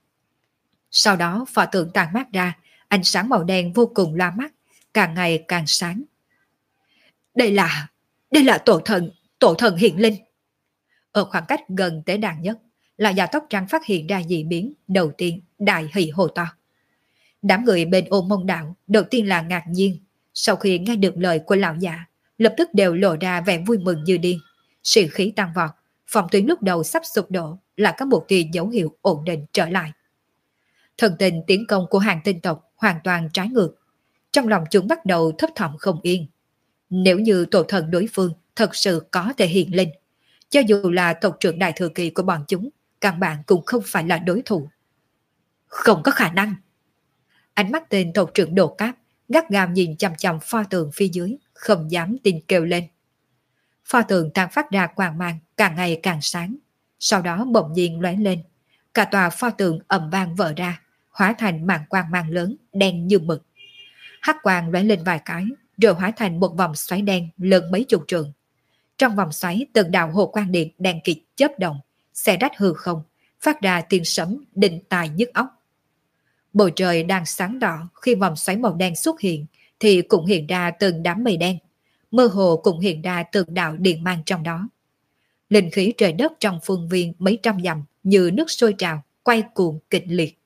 Sau đó pho tượng tàn mát ra, ánh sáng màu đen vô cùng loa mắt, càng ngày càng sáng. Đây là, đây là tổ thần, tổ thần hiện linh. Ở khoảng cách gần tế đàn nhất, là già tóc trắng phát hiện ra dị biến, đầu tiên đại hỉ hồ to. Đám người bên Ô Mông đảo đầu tiên là ngạc nhiên, sau khi nghe được lời của lão già, lập tức đều lộ ra vẻ vui mừng như điên. Sĩ khí tăng vọt, phòng tuyến lúc đầu sắp sụp đổ là có một tia dấu hiệu ổn định trở lại. Thần tình tiến công của hàng tinh tộc hoàn toàn trái ngược, trong lòng chúng bắt đầu thấp thỏm không yên. Nếu như tổ thần đối phương thật sự có thể hiện lên, cho dù là tộc trưởng đại thừa kỳ của bọn chúng, căn bản cũng không phải là đối thủ. Không có khả năng. Ánh mắt tên tộc trưởng Đồ Cáp gắt gao nhìn chằm chằm pho tượng phía dưới, không dám tin kêu lên. Pho tượng tan phát ra quang mang càng ngày càng sáng, sau đó bỗng nhiên lóe lên, cả tòa pho tượng ầm vang vỡ ra, hóa thành màn quang mang lớn đen như mực. Hắc quang lóe lên vài cái, rồi hóa thành một vòng xoáy đen lớn mấy chục trượng. Trong vòng xoáy, từng đạo hồ quang điện đen kịt chớp động, xé rách hư không, phát ra tiếng sấm đinh tai nhức óc. Bầu trời đang sáng đỏ, khi vòng xoáy màu đen xuất hiện thì cũng hiện ra từng đám mây đen, mơ hồ cũng hiện ra từng đạo điện mang trong đó. Linh khí trời đất trong phương viên mấy trăm dặm như nước sôi trào, quay cuồng kịch liệt.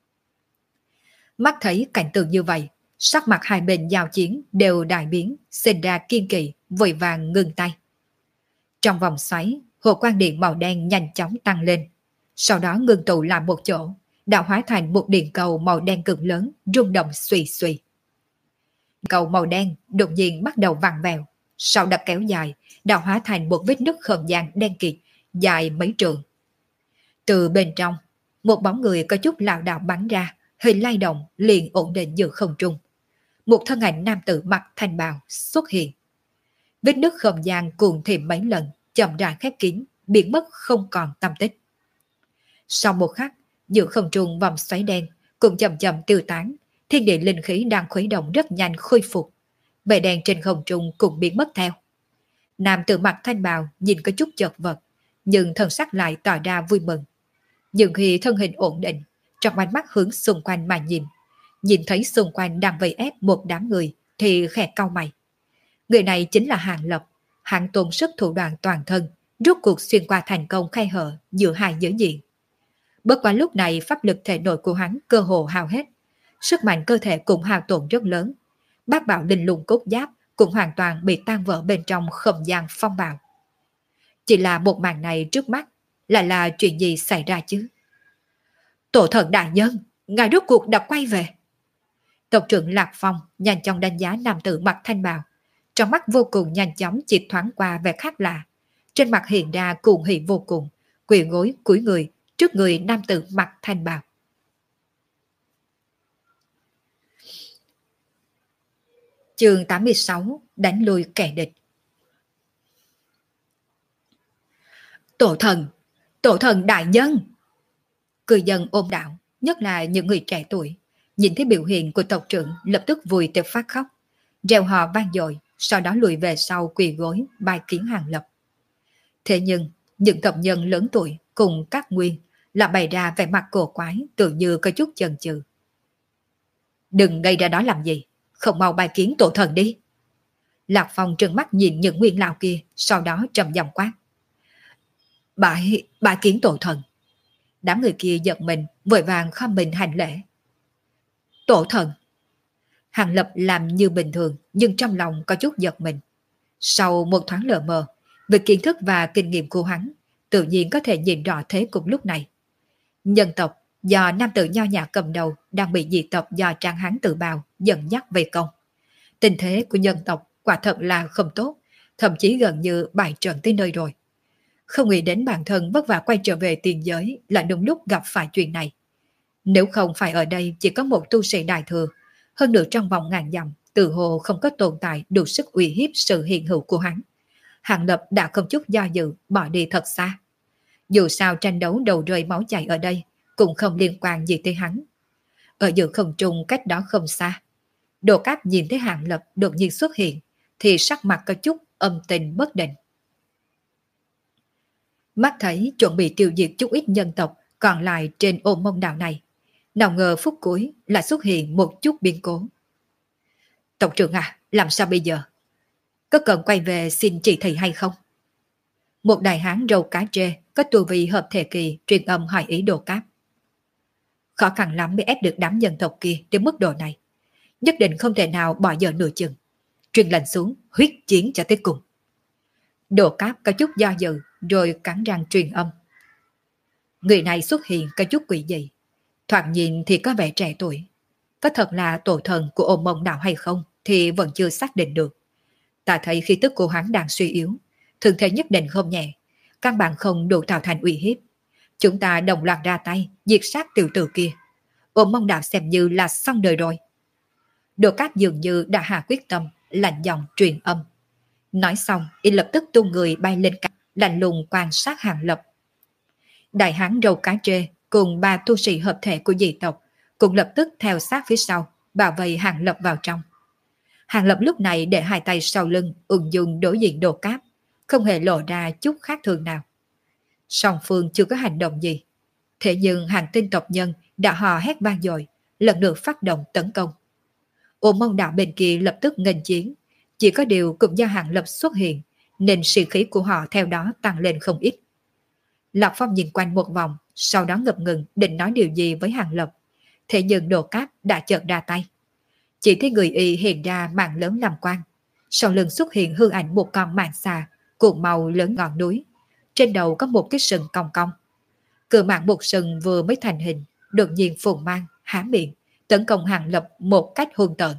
Mắt thấy cảnh tượng như vậy, sắc mặt hai bên giao chiến đều đại biến, sinh ra kiên kỵ, vội vàng ngừng tay. Trong vòng xoáy, hồ quang điện màu đen nhanh chóng tăng lên, sau đó ngưng tụ làm một chỗ, đã hóa thành một điện cầu màu đen cực lớn, rung động suy suy. Cầu màu đen đột nhiên bắt đầu vặn vẹo, sau đã kéo dài, đã hóa thành một vết nứt không gian đen kịt, dài mấy trượng. Từ bên trong, một bóng người có chút lảo đảo bắn ra, hơi lay động liền ổn định giữa không trung. Một thân ảnh nam tử mặc thanh bào xuất hiện. Vết nứt không gian cuồng thêm mấy lần, chậm rãi khép kín, biến mất không còn tăm tích. Sau một khắc, giữa không trung vòng xoáy đen cũng chậm chậm tiêu tán, thiên địa linh khí đang khuấy động rất nhanh khôi phục. Bệ đèn trên không trung cũng biến mất theo. Nam tử mặc thanh bào nhìn có chút chật vật, nhưng thân sắc lại tỏ ra vui mừng. Nhưng khi thân hình ổn định, trong ánh mắt hướng xung quanh mà nhìn, nhìn thấy xung quanh đang vây ép một đám người thì khẽ cau mày. Người này chính là Hàng Lập, hạng tồn sức thủ đoạn toàn thân, rốt cuộc xuyên qua thành công khe hở giữa hai giới diện. Bất quá lúc này pháp lực thể nội của hắn cơ hồ hao hết, sức mạnh cơ thể cũng hao tổn rất lớn. Bát bảo linh lung cốt giáp cũng hoàn toàn bị tan vỡ bên trong không gian phong bạo. Chỉ là một màn này trước mắt, lại là chuyện gì xảy ra chứ? Tổ thần đại nhân, ngài rốt cuộc đã quay về. Tộc trưởng Lạc Phong nhanh chóng đánh giá nam tử mặc thanh bào, trong mắt vô cùng nhanh chóng chỉ thoáng qua vẻ khác lạ, trên mặt hiện ra cuồng hỉ vô cùng, quỳ gối cúi người trước người nam tử mặc thanh bào. Chương tám mươi sáu, đánh lui kẻ địch. Tổ thần, tổ thần đại nhân. Cư dân ôm đạo, nhất là những người trẻ tuổi, nhìn thấy biểu hiện của tộc trưởng lập tức vui tới phát khóc, reo hò vang dội, sau đó lùi về sau quỳ gối bài kiến Hàng Lập. Thế nhưng những tộc nhân lớn tuổi cùng các nguyên là bày ra vẻ mặt cổ quái, tự như có chút chần chừ. Đừng gây ra đó làm gì, không mau bài kiến tổ thần đi. Lạc Phong trừng mắt nhìn những nguyên lão kia, sau đó trầm giọng quát. Bài, bài kiến tổ thần. Đám người kia giật mình, vội vàng khom mình hành lễ. Tổ thần. Hàng Lập làm như bình thường, nhưng trong lòng có chút giật mình. Sau một thoáng lờ mờ, về kiến thức và kinh nghiệm của hắn, tự nhiên có thể nhìn rõ thế cục lúc này. Nhân tộc do nam tử nho nhã cầm đầu đang bị dị tộc do Trang Hán tự bào dẫn dắt về công. Tình thế của nhân tộc quả thật là không tốt, thậm chí gần như bại trận tới nơi rồi. Không nghĩ đến bản thân vất vả quay trở về tiền giới là đúng lúc gặp phải chuyện này. Nếu không phải ở đây chỉ có một tu sĩ đại thừa, hơn nữa trong vòng ngàn dặm, tự hồ không có tồn tại đủ sức uy hiếp sự hiện hữu của hắn, Hàng Lập đã không chút do dự bỏ đi thật xa. Dù sao tranh đấu đầu rơi máu chảy ở đây cũng không liên quan gì tới hắn. Ở giữa không trung cách đó không xa, Đồ Cáp nhìn thấy Hàng Lập đột nhiên xuất hiện thì sắc mặt có chút âm tình bất định. Mắt thấy chuẩn bị tiêu diệt chút ít nhân tộc còn lại trên ôm mông đảo này, nào ngờ phút cuối lại xuất hiện một chút biến cố. Tộc trưởng à, làm sao bây giờ? Có cần quay về xin chỉ thị hay không? Một đại hán râu cá trê có tu vi hợp thể kỳ truyền âm hỏi ý Đồ Cáp. Khó khăn lắm mới ép được đám nhân tộc kia đến mức độ này. Nhất định không thể nào bỏ giờ nửa chừng. Truyền lệnh xuống, huyết chiến cho tới cùng. Đồ Cáp có chút do dự rồi cắn răng truyền âm. Người này xuất hiện có chút quỷ dị, thoạt nhìn thì có vẻ trẻ tuổi. Có thật là tổ thần của ôn mông đạo hay không thì vẫn chưa xác định được. Ta thấy khí tức của hắn đang suy yếu, thường thế nhất định không nhẹ, căn bản không đủ tạo thành uy hiếp. Chúng ta đồng loạt ra tay diệt sát tiểu tử kia, ôn mông đạo xem như là xong đời rồi. Đồ Cáp dường như đã hạ quyết tâm, lạnh giọng truyền âm. Nói xong, y lập tức tung người bay lên cao, lạnh lùng quan sát Hàng Lập. Đại hán râu cá trê cùng ba tu sĩ hợp thể của dị tộc cũng lập tức theo sát phía sau, bảo vệ Hàng Lập vào trong. Hàng Lập lúc này để hai tay sau lưng ung dung đối diện Đồ Cáp, không hề lộ ra chút khác thường nào. Song phương chưa có hành động gì. Thế nhưng hàng tinh tộc nhân đã hò hét vang dội, lần lượt phát động tấn công. Ô Mông đạo bên kia lập tức nghênh chiến, chỉ có điều cũng do Hàng Lập xuất hiện, nên sĩ khí của họ theo đó tăng lên không ít. Lạc Phong nhìn quanh một vòng, sau đó ngập ngừng định nói điều gì với Hàng Lập. Thế nhưng Đồ Cáp đã chợt ra tay. Chỉ thấy người y hiện ra màn lớn làm quang. Sau lưng xuất hiện hư ảnh một con màn xà, cuộn màu lớn ngọn núi. Trên đầu có một cái sừng cong cong. Cự mạng một sừng vừa mới thành hình, đột nhiên phồn mang, há miệng, tấn công Hàng Lập một cách hung tợn.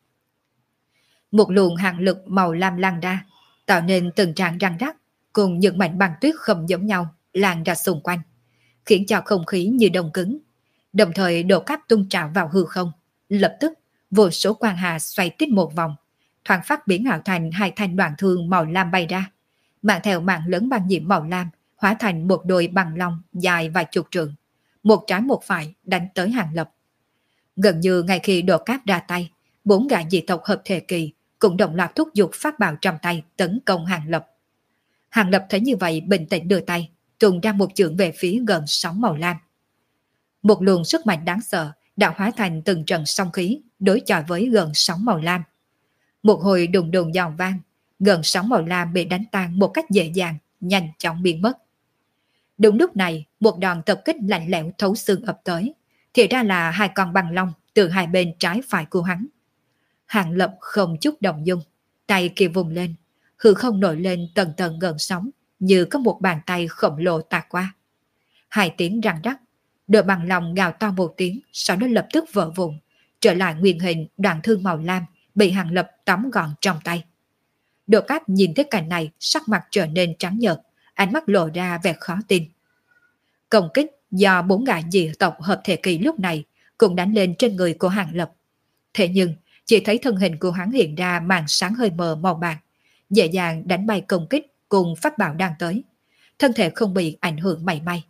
Một luồng hàng lực màu lam lan ra, tạo nên từng tràng răng rắc, cùng những mảnh băng tuyết không giống nhau lan ra xung quanh, khiến cho không khí như đông cứng. Đồng thời Đồ Cáp tung trào vào hư không, lập tức vô số quang hà xoay tít một vòng, thoáng phát biến ảo thành hai thanh đoạn thương màu lam bay ra, mang theo mạng lớn băng nhiễm màu lam hóa thành một đôi bằng long dài vài chục trượng, một trái một phải đánh tới Hàng Lập. Gần như ngay khi Đồ Cáp ra tay, bốn gã dị tộc hợp thể kỳ cũng đồng loạt thúc giục pháp bảo trong tay tấn công Hàng Lập. Hàng Lập thấy như vậy bình tĩnh đưa tay, tung ra một chưởng về phía gần sóng màu lam. Một luồng sức mạnh đáng sợ đã hóa thành từng trận sóng khí đối chọi với gần sóng màu lam. Một hồi đùng đùng giòn vang, gần sóng màu lam bị đánh tan một cách dễ dàng, nhanh chóng biến mất. Đúng lúc này, một đòn tập kích lạnh lẽo thấu xương ập tới, thì ra là hai con băng long từ hai bên trái phải của hắn. Hàng Lập không chút động dung, tay kia vùng lên, hư không nổi lên tầng tầng gần sóng, như có một bàn tay khổng lồ tạt qua. Hai tiếng răng rắc, đôi băng long gào to một tiếng, sau đó lập tức vỡ vụn, trở lại nguyên hình đoạn thương màu lam bị Hàng Lập tóm gọn trong tay. Đồ Cáp nhìn thấy cảnh này, sắc mặt trở nên trắng nhợt, ánh mắt lộ ra vẻ khó tin. Công kích do bốn gã dị tộc hợp thể kỳ lúc này cũng đánh lên trên người của Hàng Lập. Thế nhưng chỉ thấy thân hình của hắn hiện ra màn sáng hơi mờ màu bạc, dễ dàng đánh bay công kích cùng pháp bảo đang tới. Thân thể không bị ảnh hưởng mảy may.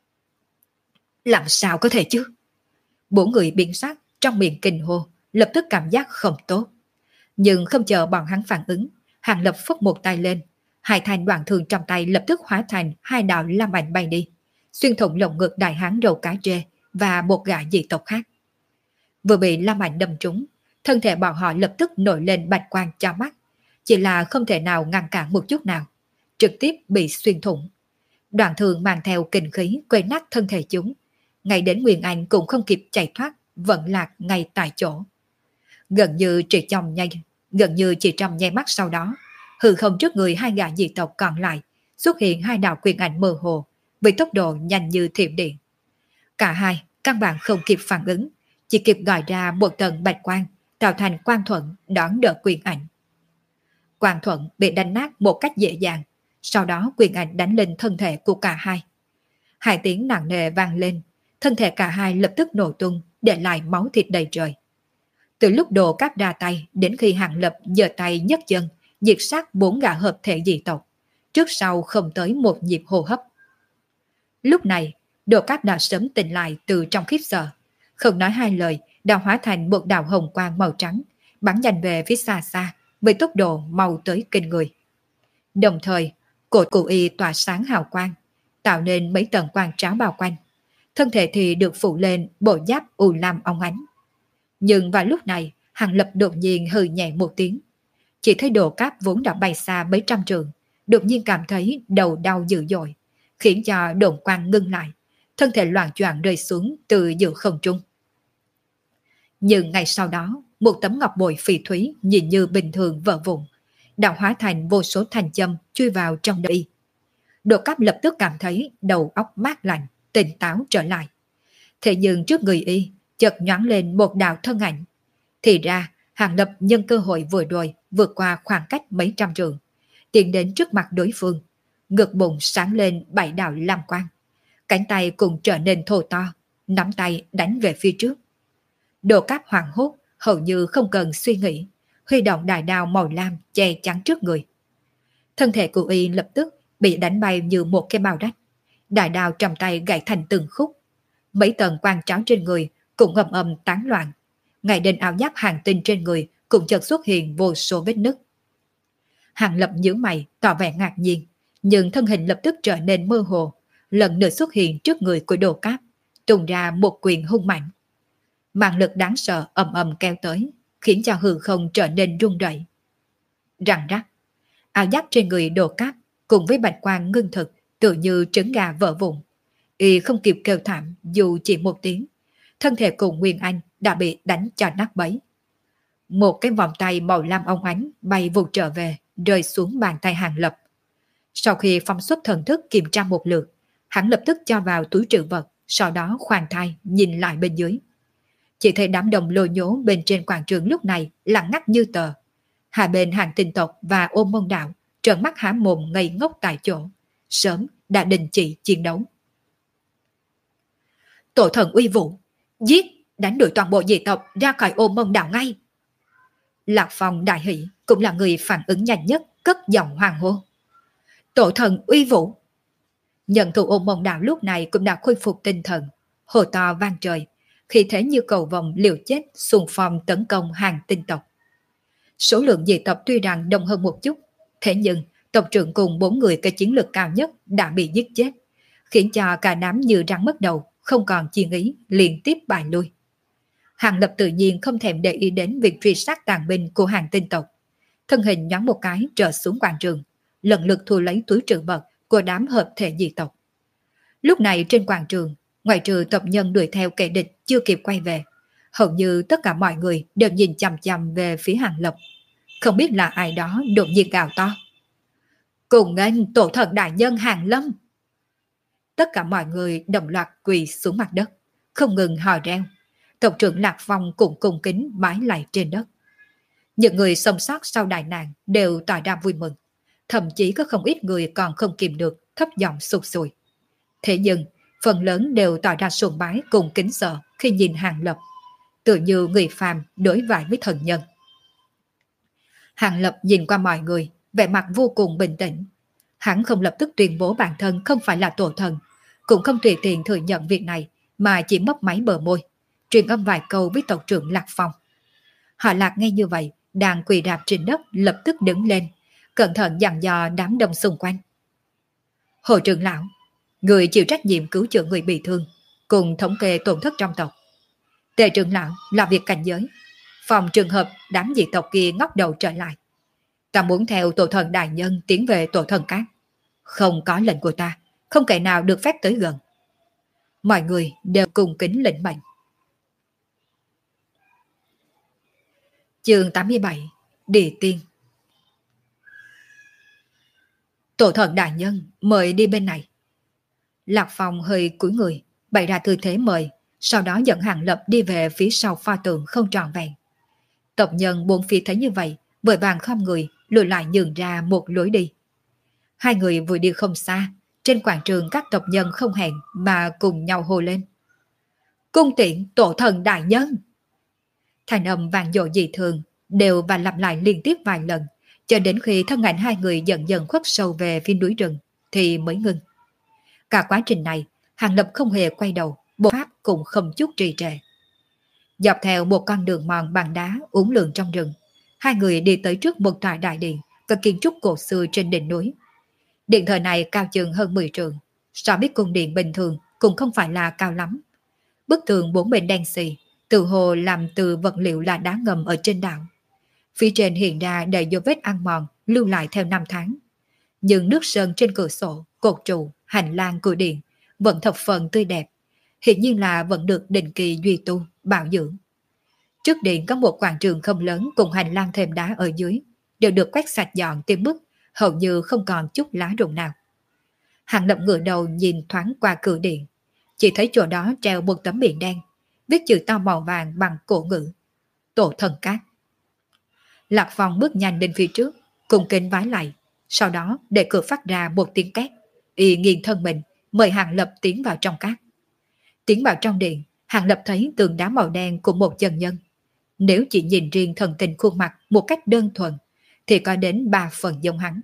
Làm sao có thể chứ? Bốn người biến sắc, trong miệng kinh hô, lập tức cảm giác không tốt. Nhưng không chờ bọn hắn phản ứng, Hàng Lập phất một tay lên, hai thanh đoạn thương trong tay lập tức hóa thành hai đạo lam ảnh bay đi, xuyên thủng lồng ngực đại hán đầu cá trê và một gã dị tộc khác. Vừa bị lam ảnh đâm trúng, thân thể bọn họ lập tức nổi lên bạch quang cho mắt, chỉ là không thể nào ngăn cản một chút nào, trực tiếp bị xuyên thủng. Đoạn thương mang theo kinh khí quay nát thân thể chúng, ngay đến Nguyên Anh cũng không kịp chạy thoát, vẫn lạc ngay tại chỗ. Gần như chỉ trong nháy, gần như chỉ trong nháy mắt sau đó, hư không trước người hai gã dị tộc còn lại xuất hiện hai đạo quyền ảnh mơ hồ với tốc độ nhanh như thiểm điện. Cả hai căn bản không kịp phản ứng, chỉ kịp gọi ra một tầng bạch quang tạo thành quang thuận đón đỡ quyền ảnh. Quang thuận bị đánh nát một cách dễ dàng, sau đó quyền ảnh đánh lên thân thể của cả hai. Hai tiếng nặng nề vang lên, thân thể cả hai lập tức nổ tung, để lại máu thịt đầy trời. Từ lúc Đồ Cáp ra tay đến khi Hàng Lập giơ tay nhấc chân diệt sát bốn gã hợp thể dị tộc, trước sau không tới một nhịp hô hấp. Lúc này, Đồ Cáp đã sớm tỉnh lại từ trong khiếp sợ, không nói hai lời đã hóa thành một đạo hồng quang màu trắng, bắn nhanh về phía xa xa với tốc độ mau tới kinh người. Đồng thời, cổ cụ y tỏa sáng hào quang, tạo nên mấy tầng quang tráo bao quanh. Thân thể thì được phủ lên bộ giáp u lam óng ánh. Nhưng vào lúc này, Hàng Lập đột nhiên hừ nhẹ một tiếng. Chỉ thấy Đồ Cáp vốn đã bay xa mấy trăm trượng, đột nhiên cảm thấy đầu đau dữ dội, khiến cho độn quang ngưng lại, thân thể loạng choạng rơi xuống từ giữa không trung. Nhưng ngay sau đó, một tấm ngọc bội phỉ thúy nhìn như bình thường vỡ vụn, đã hóa thành vô số thành châm chui vào trong đời y. Đồ Cáp lập tức cảm thấy đầu óc mát lạnh, tỉnh táo trở lại. Thế nhưng trước người y chợt nhoáng lên một đạo thân ảnh. Thì ra Hàng Lập nhân cơ hội vừa rồi vượt qua khoảng cách mấy trăm trượng, tiến đến trước mặt đối phương, ngực bụng sáng lên bảy đạo lam quang, cánh tay cũng trở nên thô to, nắm tay đánh về phía trước. Đồ Cáp hoảng hốt, hầu như không cần suy nghĩ, huy động đại đao màu lam che chắn trước người. Thân thể của y lập tức bị đánh bay như một cái bao rách, đại đao trong tay gãy thành từng khúc. Mấy tầng quang tráo trên người cũng ầm ầm tán loạn, ngay đến áo giáp hàng tinh trên người cũng chợt xuất hiện vô số vết nứt. Hàng Lập nhíu mày, tỏ vẻ ngạc nhiên, nhưng thân hình lập tức trở nên mơ hồ, lần nữa xuất hiện trước người của Đồ Cáp, tung ra một quyền hung mạnh. Mạng lực đáng sợ ầm ầm kéo tới, khiến cho hư không trở nên rung rẩy. Răng rắc, áo giáp trên người Đồ Cáp cùng với bạch quang ngưng thực, tự như trứng gà vỡ vụn. Y không kịp kêu thảm dù chỉ một tiếng, thân thể cùng Nguyên Anh đã bị đánh cho nát bấy. Một cái vòng tay màu lam óng ánh bay vụt trở về, rơi xuống bàn tay Hàng Lập. Sau khi phóng xuất thần thức kiểm tra một lượt, hắn lập tức cho vào túi trữ vật, sau đó khoan thai nhìn lại bên dưới. Chỉ thấy đám đông lôi nhố bên trên quảng trường lúc này lặng ngắt như tờ. Hai bên Hàng Tinh tộc và Ôn Môn Đạo trợn mắt há mồm ngây ngốc tại chỗ, sớm đã đình chỉ chiến đấu. Tổ thần uy vũ, giết, đánh đuổi toàn bộ dị tộc ra khỏi Ôn Môn Đạo ngay. Lạc Phong đại hỷ, cũng là người phản ứng nhanh nhất, cất giọng hoàng hô. Tổ thần uy vũ. Nhận thủ Ôn Môn Đạo lúc này cũng đã khôi phục tinh thần, hồ to vang trời, khi thế như cầu vồng liều chết xung phong tấn công Hàng Tinh tộc. Số lượng dị tộc tuy rằng đông hơn một chút, thế nhưng tộc trưởng cùng bốn người có chiến lược cao nhất đã bị giết chết, khiến cho cả đám như rắn mất đầu, không còn chi ý, liên tiếp bại lui. Hàng Lập tự nhiên không thèm để ý đến việc truy sát tàn binh của Hàng Tinh tộc, thân hình nhoáng một cái trở xuống quảng trường, lần lượt thu lấy túi trữ vật của đám hợp thể dị tộc. Lúc này trên quảng trường, ngoại trừ tộc nhân đuổi theo kẻ địch chưa kịp quay về, hầu như tất cả mọi người đều nhìn chằm chằm về phía Hàng Lập. Không biết là ai đó đột nhiên gào to. Cùng nghênh tổ thần đại nhân Hàng Lâm. Tất cả mọi người đồng loạt quỳ xuống mặt đất, không ngừng hò reo. Tộc trưởng Lạc Phong cũng cùng kính bái lạy trên đất. Những người sống sót sau đại nạn đều tỏ ra vui mừng, thậm chí có không ít người còn không kìm được thấp giọng sụt sùi. Thế nhưng phần lớn đều tỏ ra sùng bái cùng kính sợ khi nhìn Hàng Lập, tự như người phàm đối vải với thần nhân. Hàng Lập nhìn qua mọi người, vẻ mặt vô cùng bình tĩnh. Hắn không lập tức tuyên bố bản thân không phải là tổ thần, cũng không tùy tiện thừa nhận việc này, mà chỉ mấp máy bờ môi, truyền âm vài câu với tộc trưởng Lạc Phong. Họ Lạc nghe như vậy, đang quỳ rạp trên đất lập tức đứng lên, cẩn thận dặn dò đám đông xung quanh. Hồ trưởng lão, người chịu trách nhiệm cứu chữa người bị thương, cùng thống kê tổn thất trong tộc. Tề trưởng lão làm việc cảnh giới, phòng trường hợp đám dị tộc kia ngóc đầu trở lại. Ta muốn theo tổ thần đại nhân tiến về tổ thần cát. Không có lệnh của ta, không kẻ nào được phép tới gần. Mọi người đều cùng kính lệnh mệnh. Chương tám mươi bảy, Địa Tiên. Tổ thần đại nhân mời đi bên này. Lạc Phong hơi cúi người, bày ra tư thế mời, sau đó dẫn Hàng Lập đi về phía sau pho tượng không tròn vẹn. Tộc nhân bốn phía thấy như vậy, vội vàng khom người, lùi lại nhường ra một lối đi. Hai người vừa đi không xa, trên quảng trường các tộc nhân không hẹn mà cùng nhau hô lên. Cung tiễn tổ thần đại nhân! Thành âm vang dội dị thường, đều và lặp lại liên tiếp vài lần, cho đến khi thân ảnh hai người dần dần khuất sâu về phía núi rừng, thì mới ngưng. Cả quá trình này, Hàng Lập không hề quay đầu, bộ pháp cũng không chút trì trệ. Dọc theo một con đường mòn bằng đá uốn lượn trong rừng, hai người đi tới trước một tòa đại điện có kiến trúc cổ xưa trên đỉnh núi. Điện thờ này cao chừng hơn mười trượng, so với cung điện bình thường cũng không phải là cao lắm. Bức tường bốn bên đen xì, tự hồ làm từ vật liệu là đá ngầm ở trên đảo. Phía trên hiện ra đầy dấu vết ăn mòn lưu lại theo năm tháng. Nhưng nước sơn trên cửa sổ, cột trụ, hành lang cửa điện vẫn thập phần tươi đẹp, hiện nhiên là vẫn được định kỳ duy tu, bảo dưỡng. Trước điện có một quảng trường không lớn cùng hành lang thềm đá ở dưới, đều được quét sạch dọn tiêm bức, hầu như không còn chút lá rụng nào. Hàng Lập ngửa đầu nhìn thoáng qua cửa điện, chỉ thấy chỗ đó treo một tấm biển đen, viết chữ to màu vàng bằng cổ ngữ: Tổ thần cát. Lạc Phong bước nhanh đến phía trước, cùng kính vái lại, sau đó để cửa phát ra một tiếng két, y nghiêng thân mình, mời Hàng Lập tiến vào trong cát. Tiến vào trong điện, Hàng Lập thấy tường đá màu đen của một chân nhân. Nếu chỉ nhìn riêng thần tình khuôn mặt một cách đơn thuần, thì có đến ba phần giống hắn.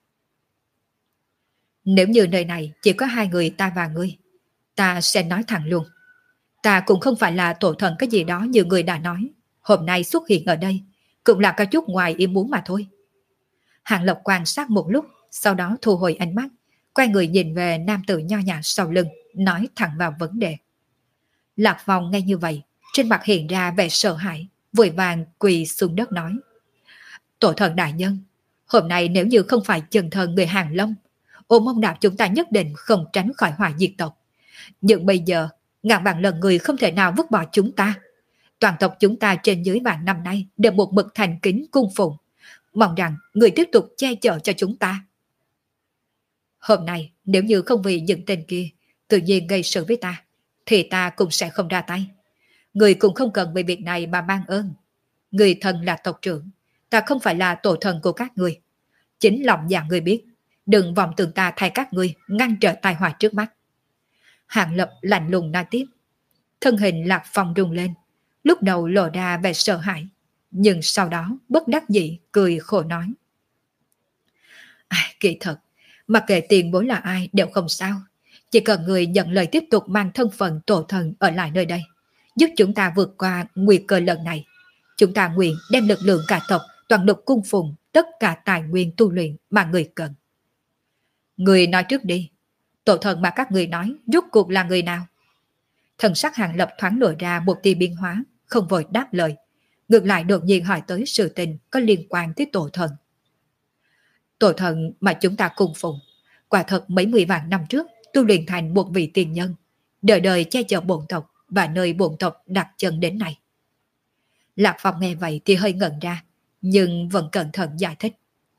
Nếu như nơi này chỉ có hai người ta và ngươi, ta sẽ nói thẳng luôn. Ta cũng không phải là tổ thần cái gì đó như người đã nói. Hôm nay xuất hiện ở đây, cũng là có chút ngoài ý muốn mà thôi. Hàng Lập quan sát một lúc, sau đó thu hồi ánh mắt, quay người nhìn về nam tử nho nhã sau lưng, nói thẳng vào vấn đề. Lạc Phong nghe như vậy, trên mặt hiện ra vẻ sợ hãi, vội vàng quỳ xuống đất nói. Tổ thần đại nhân, hôm nay nếu như không phải chân thần người Hàng Long, Ô Mông Đạo chúng ta nhất định không tránh khỏi hỏa diệt tộc. Nhưng bây giờ, ngàn vạn lần người không thể nào vứt bỏ chúng ta. Toàn tộc chúng ta trên dưới vạn năm nay đều một mực thành kính cung phụng. Mong rằng người tiếp tục che chở cho chúng ta. Hôm nay, nếu như không vì những tên kia tự nhiên gây sự với ta, thì ta cũng sẽ không ra tay. Người cũng không cần vì việc này mà mang ơn. Người thần là tộc trưởng, ta không phải là tổ thần của các người. Chính lòng dạ người biết, đừng vọng tưởng ta thay các người ngăn trở tai họa trước mắt. Hàng Lập lạnh lùng nói tiếp. Thân hình Lạc Phong rung lên, lúc đầu lộ ra vẻ sợ hãi, nhưng sau đó bất đắc dĩ cười khổ nói. À, kỳ thật, mặc kệ tiền bối là ai đều không sao. Chỉ cần người nhận lời tiếp tục mang thân phận tổ thần ở lại nơi đây, giúp chúng ta vượt qua nguy cơ lần này. Chúng ta nguyện đem lực lượng cả tộc toàn lực cung phụng tất cả tài nguyên tu luyện mà người cần. Người nói trước đi, tổ thần mà các người nói rốt cuộc là người nào? Thần sắc Hàng Lập thoáng nổi ra một tia biến hóa, không vội đáp lời, ngược lại đột nhiên hỏi tới sự tình có liên quan tới tổ thần. Tổ thần mà chúng ta cung phụng, quả thật mấy mươi vạn năm trước tu luyện thành một vị tiền nhân, đời đời che chở bổn tộc và nơi bổn tộc đặt chân đến nay. Lạc Phong nghe vậy thì hơi ngẩn ra, nhưng vẫn cẩn thận giải thích.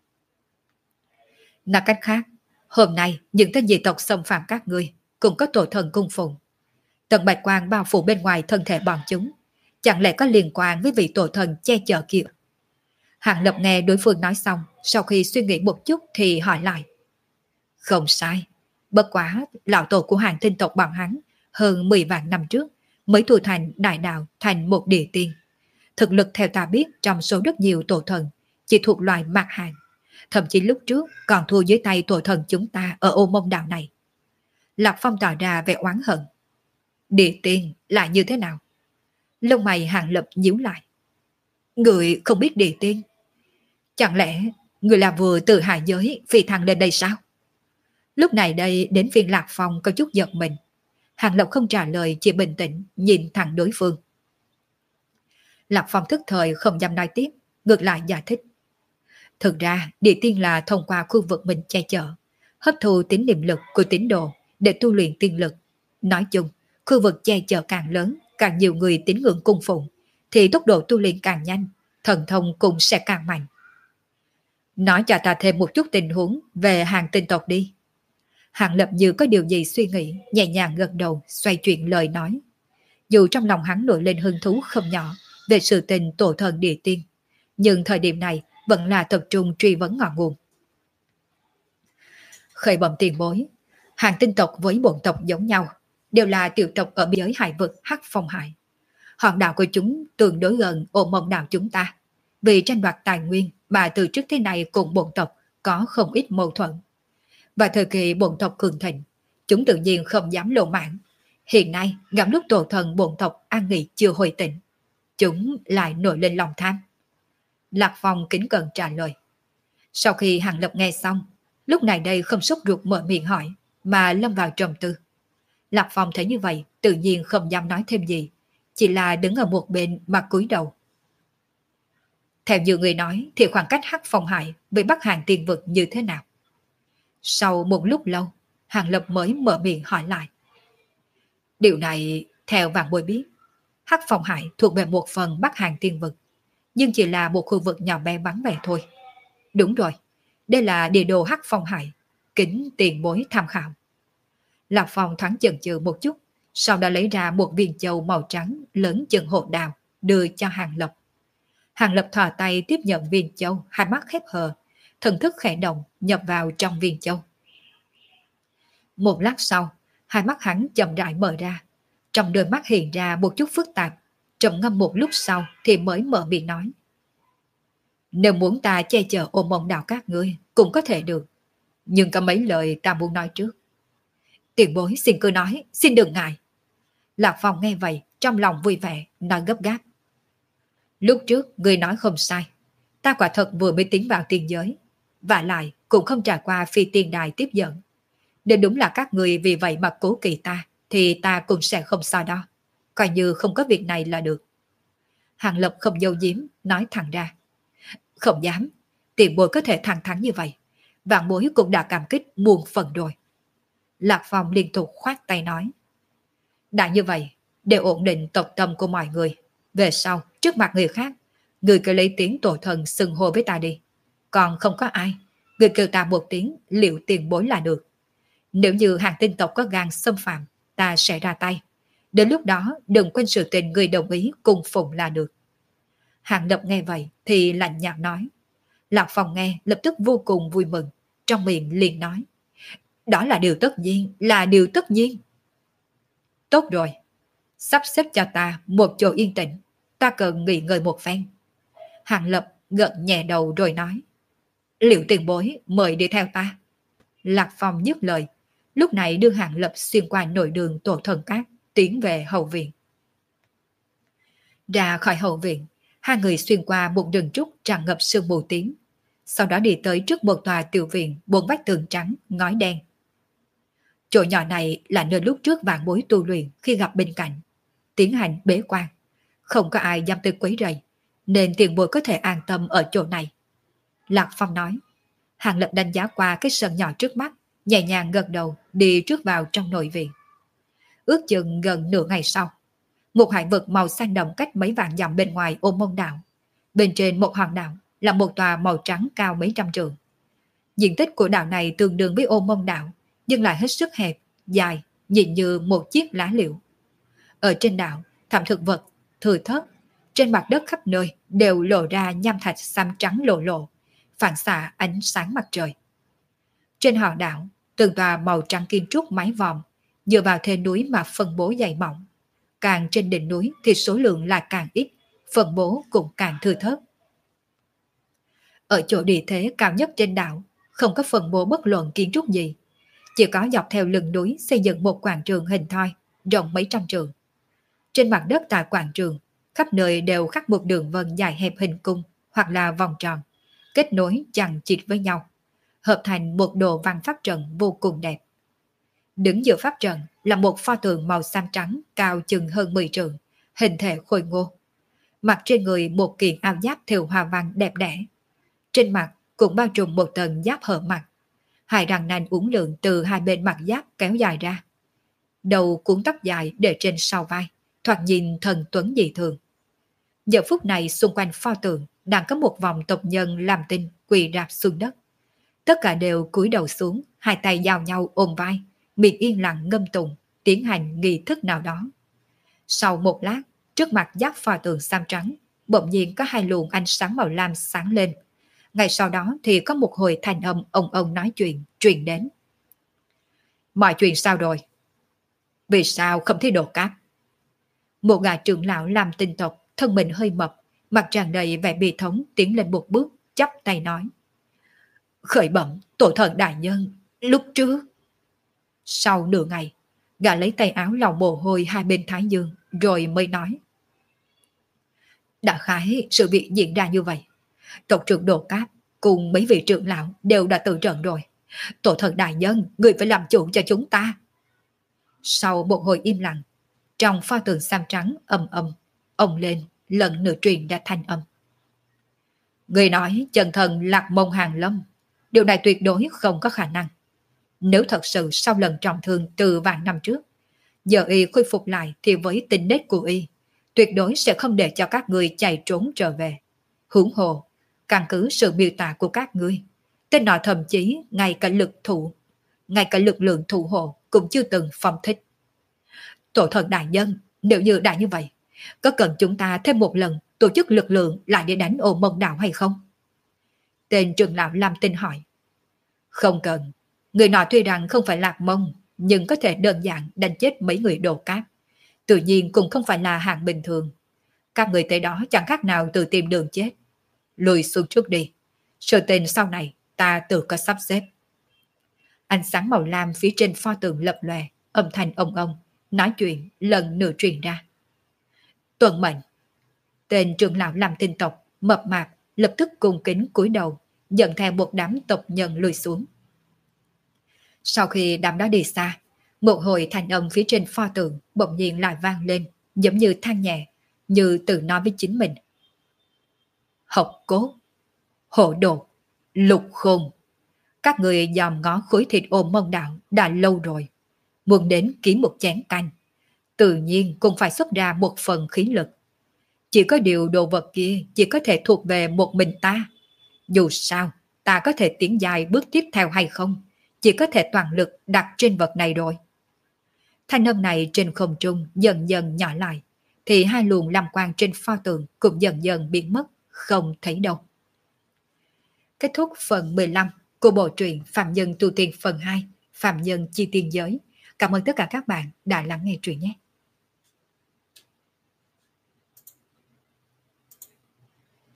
Nói cách khác, hôm nay những tên dị tộc xâm phạm các ngươi cũng có tổ thần cung phụng. Tầng bạch quang bao phủ bên ngoài thân thể bọn chúng, chẳng lẽ có liên quan với vị tổ thần che chở kia? Hàng Lập nghe đối phương nói xong, sau khi suy nghĩ một chút thì hỏi lại. Không sai, bất quá lão tổ của Hàng Tinh tộc bọn hắn hơn mười vạn năm trước mới tu thành đại đạo thành một địa tiên. Thực lực theo ta biết trong số rất nhiều tổ thần chỉ thuộc loại mạc hàng, thậm chí lúc trước còn thua dưới tay tổ thần chúng ta ở Ô Mông Đạo này. Lạc Phong tỏ ra vẻ oán hận. Địa tiên là như thế nào? Lông mày Hàng Lập nhíu lại. Người không biết địa tiên? Chẳng lẽ người là vừa từ hạ giới phi thăng lên đây sao? Lúc này đây đến phiên Lạc Phong có chút giật mình. Hàng Lập không trả lời, chỉ bình tĩnh nhìn thẳng đối phương. Lạc Phong thức thời không dám nói tiếp, ngược lại giải thích. Thực ra địa tiên là thông qua khu vực mình che chở, hấp thu tín niệm lực của tín đồ để tu luyện tiên lực. Nói chung, khu vực che chở càng lớn, càng nhiều người tín ngưỡng cung phụng, thì tốc độ tu luyện càng nhanh, thần thông cũng sẽ càng mạnh. Nói cho ta thêm một chút tình huống về Hàng Tinh tộc đi. Hàng Lập như có điều gì suy nghĩ, nhẹ nhàng gật đầu, xoay chuyển lời nói. Dù trong lòng hắn nổi lên hứng thú không nhỏ về sự tình tổ thần địa tiên, nhưng thời điểm này vẫn là tập trung truy vấn ngọn nguồn. Khởi bẩm tiền bối, Hàng Tinh tộc với bổn tộc giống nhau, đều là tiểu tộc ở biên giới hải vực Hắc Phong Hải. Hòn đảo của chúng tương đối gần Ô Mông Đảo chúng ta, vì tranh đoạt tài nguyên mà từ trước thế này cùng bổn tộc có không ít mâu thuẫn. Và thời kỳ bổn tộc cường thịnh, chúng tự nhiên không dám lộ mạng. Hiện nay, ngắm lúc tổ thần bổn tộc an nghỉ chưa hồi tỉnh, chúng lại nổi lên lòng tham. Lạc Phong kính cẩn trả lời. Sau khi Hàng Lập nghe xong, lúc này đây không sốt ruột mở miệng hỏi, mà lâm vào trầm tư. Lạc Phong thấy như vậy, tự nhiên không dám nói thêm gì, chỉ là đứng ở một bên mà cúi đầu. Theo như người nói thì khoảng cách Hắc Phong Hải với Bắc Hàng Tiên Vực như thế nào? Sau một lúc lâu, Hàng Lập mới mở miệng hỏi lại. Điều này, theo vạn bối biết, Hắc Phong Hải thuộc về một phần Bắc Hàng Tiên Vực, nhưng chỉ là một khu vực nhỏ bé vắng vẻ thôi. Đúng rồi, đây là địa đồ Hắc Phong Hải, kính tiền bối tham khảo. Lạc Phong thoáng chần chừ một chút, sau đó lấy ra một viên châu màu trắng lớn chừng hộ đào, đưa cho Hàng Lập. Hàng Lập thò tay tiếp nhận viên châu, hai mắt khép hờ, thần thức khẽ động nhập vào trong viên châu. Một lát sau, hai mắt hắn chậm rãi mở ra, trong đôi mắt hiện ra một chút phức tạp, trầm ngâm một lúc sau thì mới mở miệng nói. Nếu muốn ta che chở Ô Mông Đảo các ngươi cũng có thể được, nhưng có mấy lời ta muốn nói trước. Tiền bối xin cứ nói, xin đừng ngại. Lạc Phong nghe vậy, trong lòng vui vẻ, nói gấp gáp. Lúc trước ngươi nói không sai, Ta quả thật vừa mới tiến vào tiên giới, và lại cũng không trải qua phi tiên đài tiếp dẫn. Nếu đúng là các người vì vậy mà cố kỵ ta, thì ta cũng sẽ không sao đó. Coi như không có việc này là được. Hàng Lập không giấu giếm, nói thẳng ra. Không dám, tiền bối có thể thẳng thắn như vậy. Vạn bối cũng đã cảm kích muôn phần rồi. Lạc Phong liên tục khoát tay nói. Đã như vậy, để ổn định tộc tâm của mọi người. Về sau, trước mặt người khác, người cứ lấy tiếng tổ thần xưng hô với ta đi. Còn không có ai, người kêu ta một tiếng liệu tiền bối là được. Nếu như hàng tinh tộc có gan xâm phạm, ta sẽ ra tay. Đến lúc đó đừng quên sự tình người đồng ý cùng phụng là được. Hàng Lập nghe vậy thì lạnh nhạt nói. Lạc Phong nghe lập tức vô cùng vui mừng, trong miệng liền nói. Đó là điều tất nhiên, là điều tất nhiên. Tốt rồi, sắp xếp cho ta một chỗ yên tĩnh, ta cần nghỉ ngơi một phen. Hàng Lập gật nhẹ đầu rồi nói. Liệu tiền bối mời đi theo ta. Lạc Phong dứt lời, lúc này đưa Hàng Lập xuyên qua nội đường tổ thần cát, tiến về hậu viện. Ra khỏi hậu viện, hai người xuyên qua một rừng trúc tràn ngập sương mù tím, sau đó đi tới trước một tòa tiểu viện bốn vách tường trắng, ngói đen. Chỗ nhỏ này là nơi lúc trước vạn bối tu luyện khi gặp bên cạnh, tiến hành bế quan, không có ai dám tới quấy rầy, nên tiền bối có thể an tâm ở chỗ này. Lạc Phong nói. Hàng Lập đánh giá qua cái sân nhỏ trước mắt, nhẹ nhàng gật đầu đi trước vào trong nội viện. Ước chừng gần nửa ngày sau, một hải vực màu xanh đậm cách mấy vạn dặm bên ngoài Ô Môn Đảo. Bên trên một hòn đảo là một tòa màu trắng cao mấy trăm trượng. Diện tích của đảo này tương đương với Ô Môn Đảo, nhưng lại hết sức hẹp, dài, nhìn như một chiếc lá liễu. Ở trên đảo, thảm thực vật, thừa thớt, trên mặt đất khắp nơi đều lộ ra nham thạch xám trắng lộ lộ, phản xạ ánh sáng mặt trời. Trên hòn đảo, từng tòa màu trắng kiến trúc mái vòm, dựa vào thềm núi mà phân bố dày mỏng. Càng trên đỉnh núi thì số lượng lại càng ít, phân bố cũng càng thưa thớt. Ở chỗ địa thế cao nhất trên đảo, không có phân bố bất luận kiến trúc gì. Chỉ có dọc theo lưng núi xây dựng một quảng trường hình thoi, rộng mấy trăm trượng. Trên mặt đất tại quảng trường, khắp nơi đều khắc một đường vân dài hẹp hình cung hoặc là vòng tròn, kết nối chằng chịt với nhau, hợp thành một đồ văn pháp trận vô cùng đẹp. Đứng giữa pháp trận là một pho tượng màu xám trắng cao chừng hơn mười trượng, hình thể khôi ngô. Mặc trên người một kiện áo giáp thêu hoa văn đẹp đẽ. Trên mặt cũng bao trùm một tầng giáp hở mặt. Hai răng nanh uốn lượn từ hai bên mặt giáp kéo dài ra. Đầu cuốn tóc dài để trên sau vai, thoạt nhìn thần tuấn dị thường. Giờ phút này xung quanh pho tượng đang có một vòng tộc nhân làm tinh quỳ rạp xuống đất. Tất cả đều cúi đầu xuống, hai tay giao nhau ôm vai, miệng yên lặng ngâm tụng, tiến hành nghi thức nào đó. Sau một lát, trước mặt giáp pho tượng xám trắng, bỗng nhiên có hai luồng ánh sáng màu lam sáng lên. Ngay sau đó thì có một hồi thanh âm ông ông nói chuyện truyền đến. Mọi chuyện sao rồi? Vì sao không thấy đồ cát? Một gã trưởng lão làm tinh tộc, thân mình hơi mập, mặt tràn đầy vẻ bi thống tiến lên một bước, chắp tay nói. Khởi bẩm, tổ thần đại nhân, lúc trước. Sau nửa ngày, gã lấy tay áo lau mồ hôi hai bên thái dương, rồi mới nói. Đã khái sự việc diễn ra như vậy. Tộc trưởng Đồ Cát cùng mấy vị trưởng lão đều đã tự trận rồi. Tổ thần đại nhân, người phải làm chủ cho chúng ta. Sau một hồi im lặng, trong pho tượng xám trắng ầm ầm, ông lên lần nữa truyền ra thanh âm. Người nói chân thần Lạc Mông Hàng Lâm, điều này tuyệt đối không có khả năng. Nếu thật sự sau lần trọng thương từ vạn năm trước, giờ y khôi phục lại thì với tính nết của y, tuyệt đối sẽ không để cho các người chạy trốn trở về. Huống hồ, căn cứ sự miêu tả của các ngươi, tên nọ thậm chí ngay cả lực thủ, ngay cả lực lượng thủ hộ cũng chưa từng phong thích. Tổ thần đại nhân, nếu như đã như vậy, có cần chúng ta thêm một lần tổ chức lực lượng lại để đánh Ô Môn Đảo hay không? Tên trưởng lão làm tin hỏi. Không cần, người nọ tuy rằng không phải Lạc Mông, nhưng có thể đơn giản đánh chết mấy người Đồ Cát. Tự nhiên cũng không phải là hạng bình thường. Các người tới đó chẳng khác nào tự tìm đường chết. Lùi xuống trước đi. Sự tình sau này ta tự có sắp xếp. Ánh sáng màu lam phía trên pho tượng lập lòe, âm thanh ông ông, nói chuyện lần nữa truyền ra. Tuần mệnh. Tên trưởng lão làm tinh tộc, mập mạp, lập tức cung kính cúi đầu, dẫn theo một đám tộc nhân lùi xuống. Sau khi đám đó đi xa, một hồi thanh âm phía trên pho tượng bỗng nhiên lại vang lên, giống như than nhẹ, như tự nói với chính mình. Học cốt, hộ đồ, lục khôn. Các người dòm ngó khối thịt ôm mông đạo đã lâu rồi. Muốn đến kiếm một chén canh, tự nhiên cũng phải xuất ra một phần khí lực. Chỉ có điều đồ vật kia chỉ có thể thuộc về một mình ta. Dù sao, ta có thể tiến dài bước tiếp theo hay không, chỉ có thể toàn lực đặt trên vật này rồi. Thanh âm này trên không trung dần dần nhỏ lại, thì hai luồng lam quang trên pho tượng cũng dần dần biến mất, không thấy đâu. Kết thúc phần mười lăm của bộ truyện Phạm Nhân Tu Tiên phần hai, Phạm Nhân Chi Tiên Giới. Cảm ơn tất cả các bạn đã lắng nghe truyện nhé.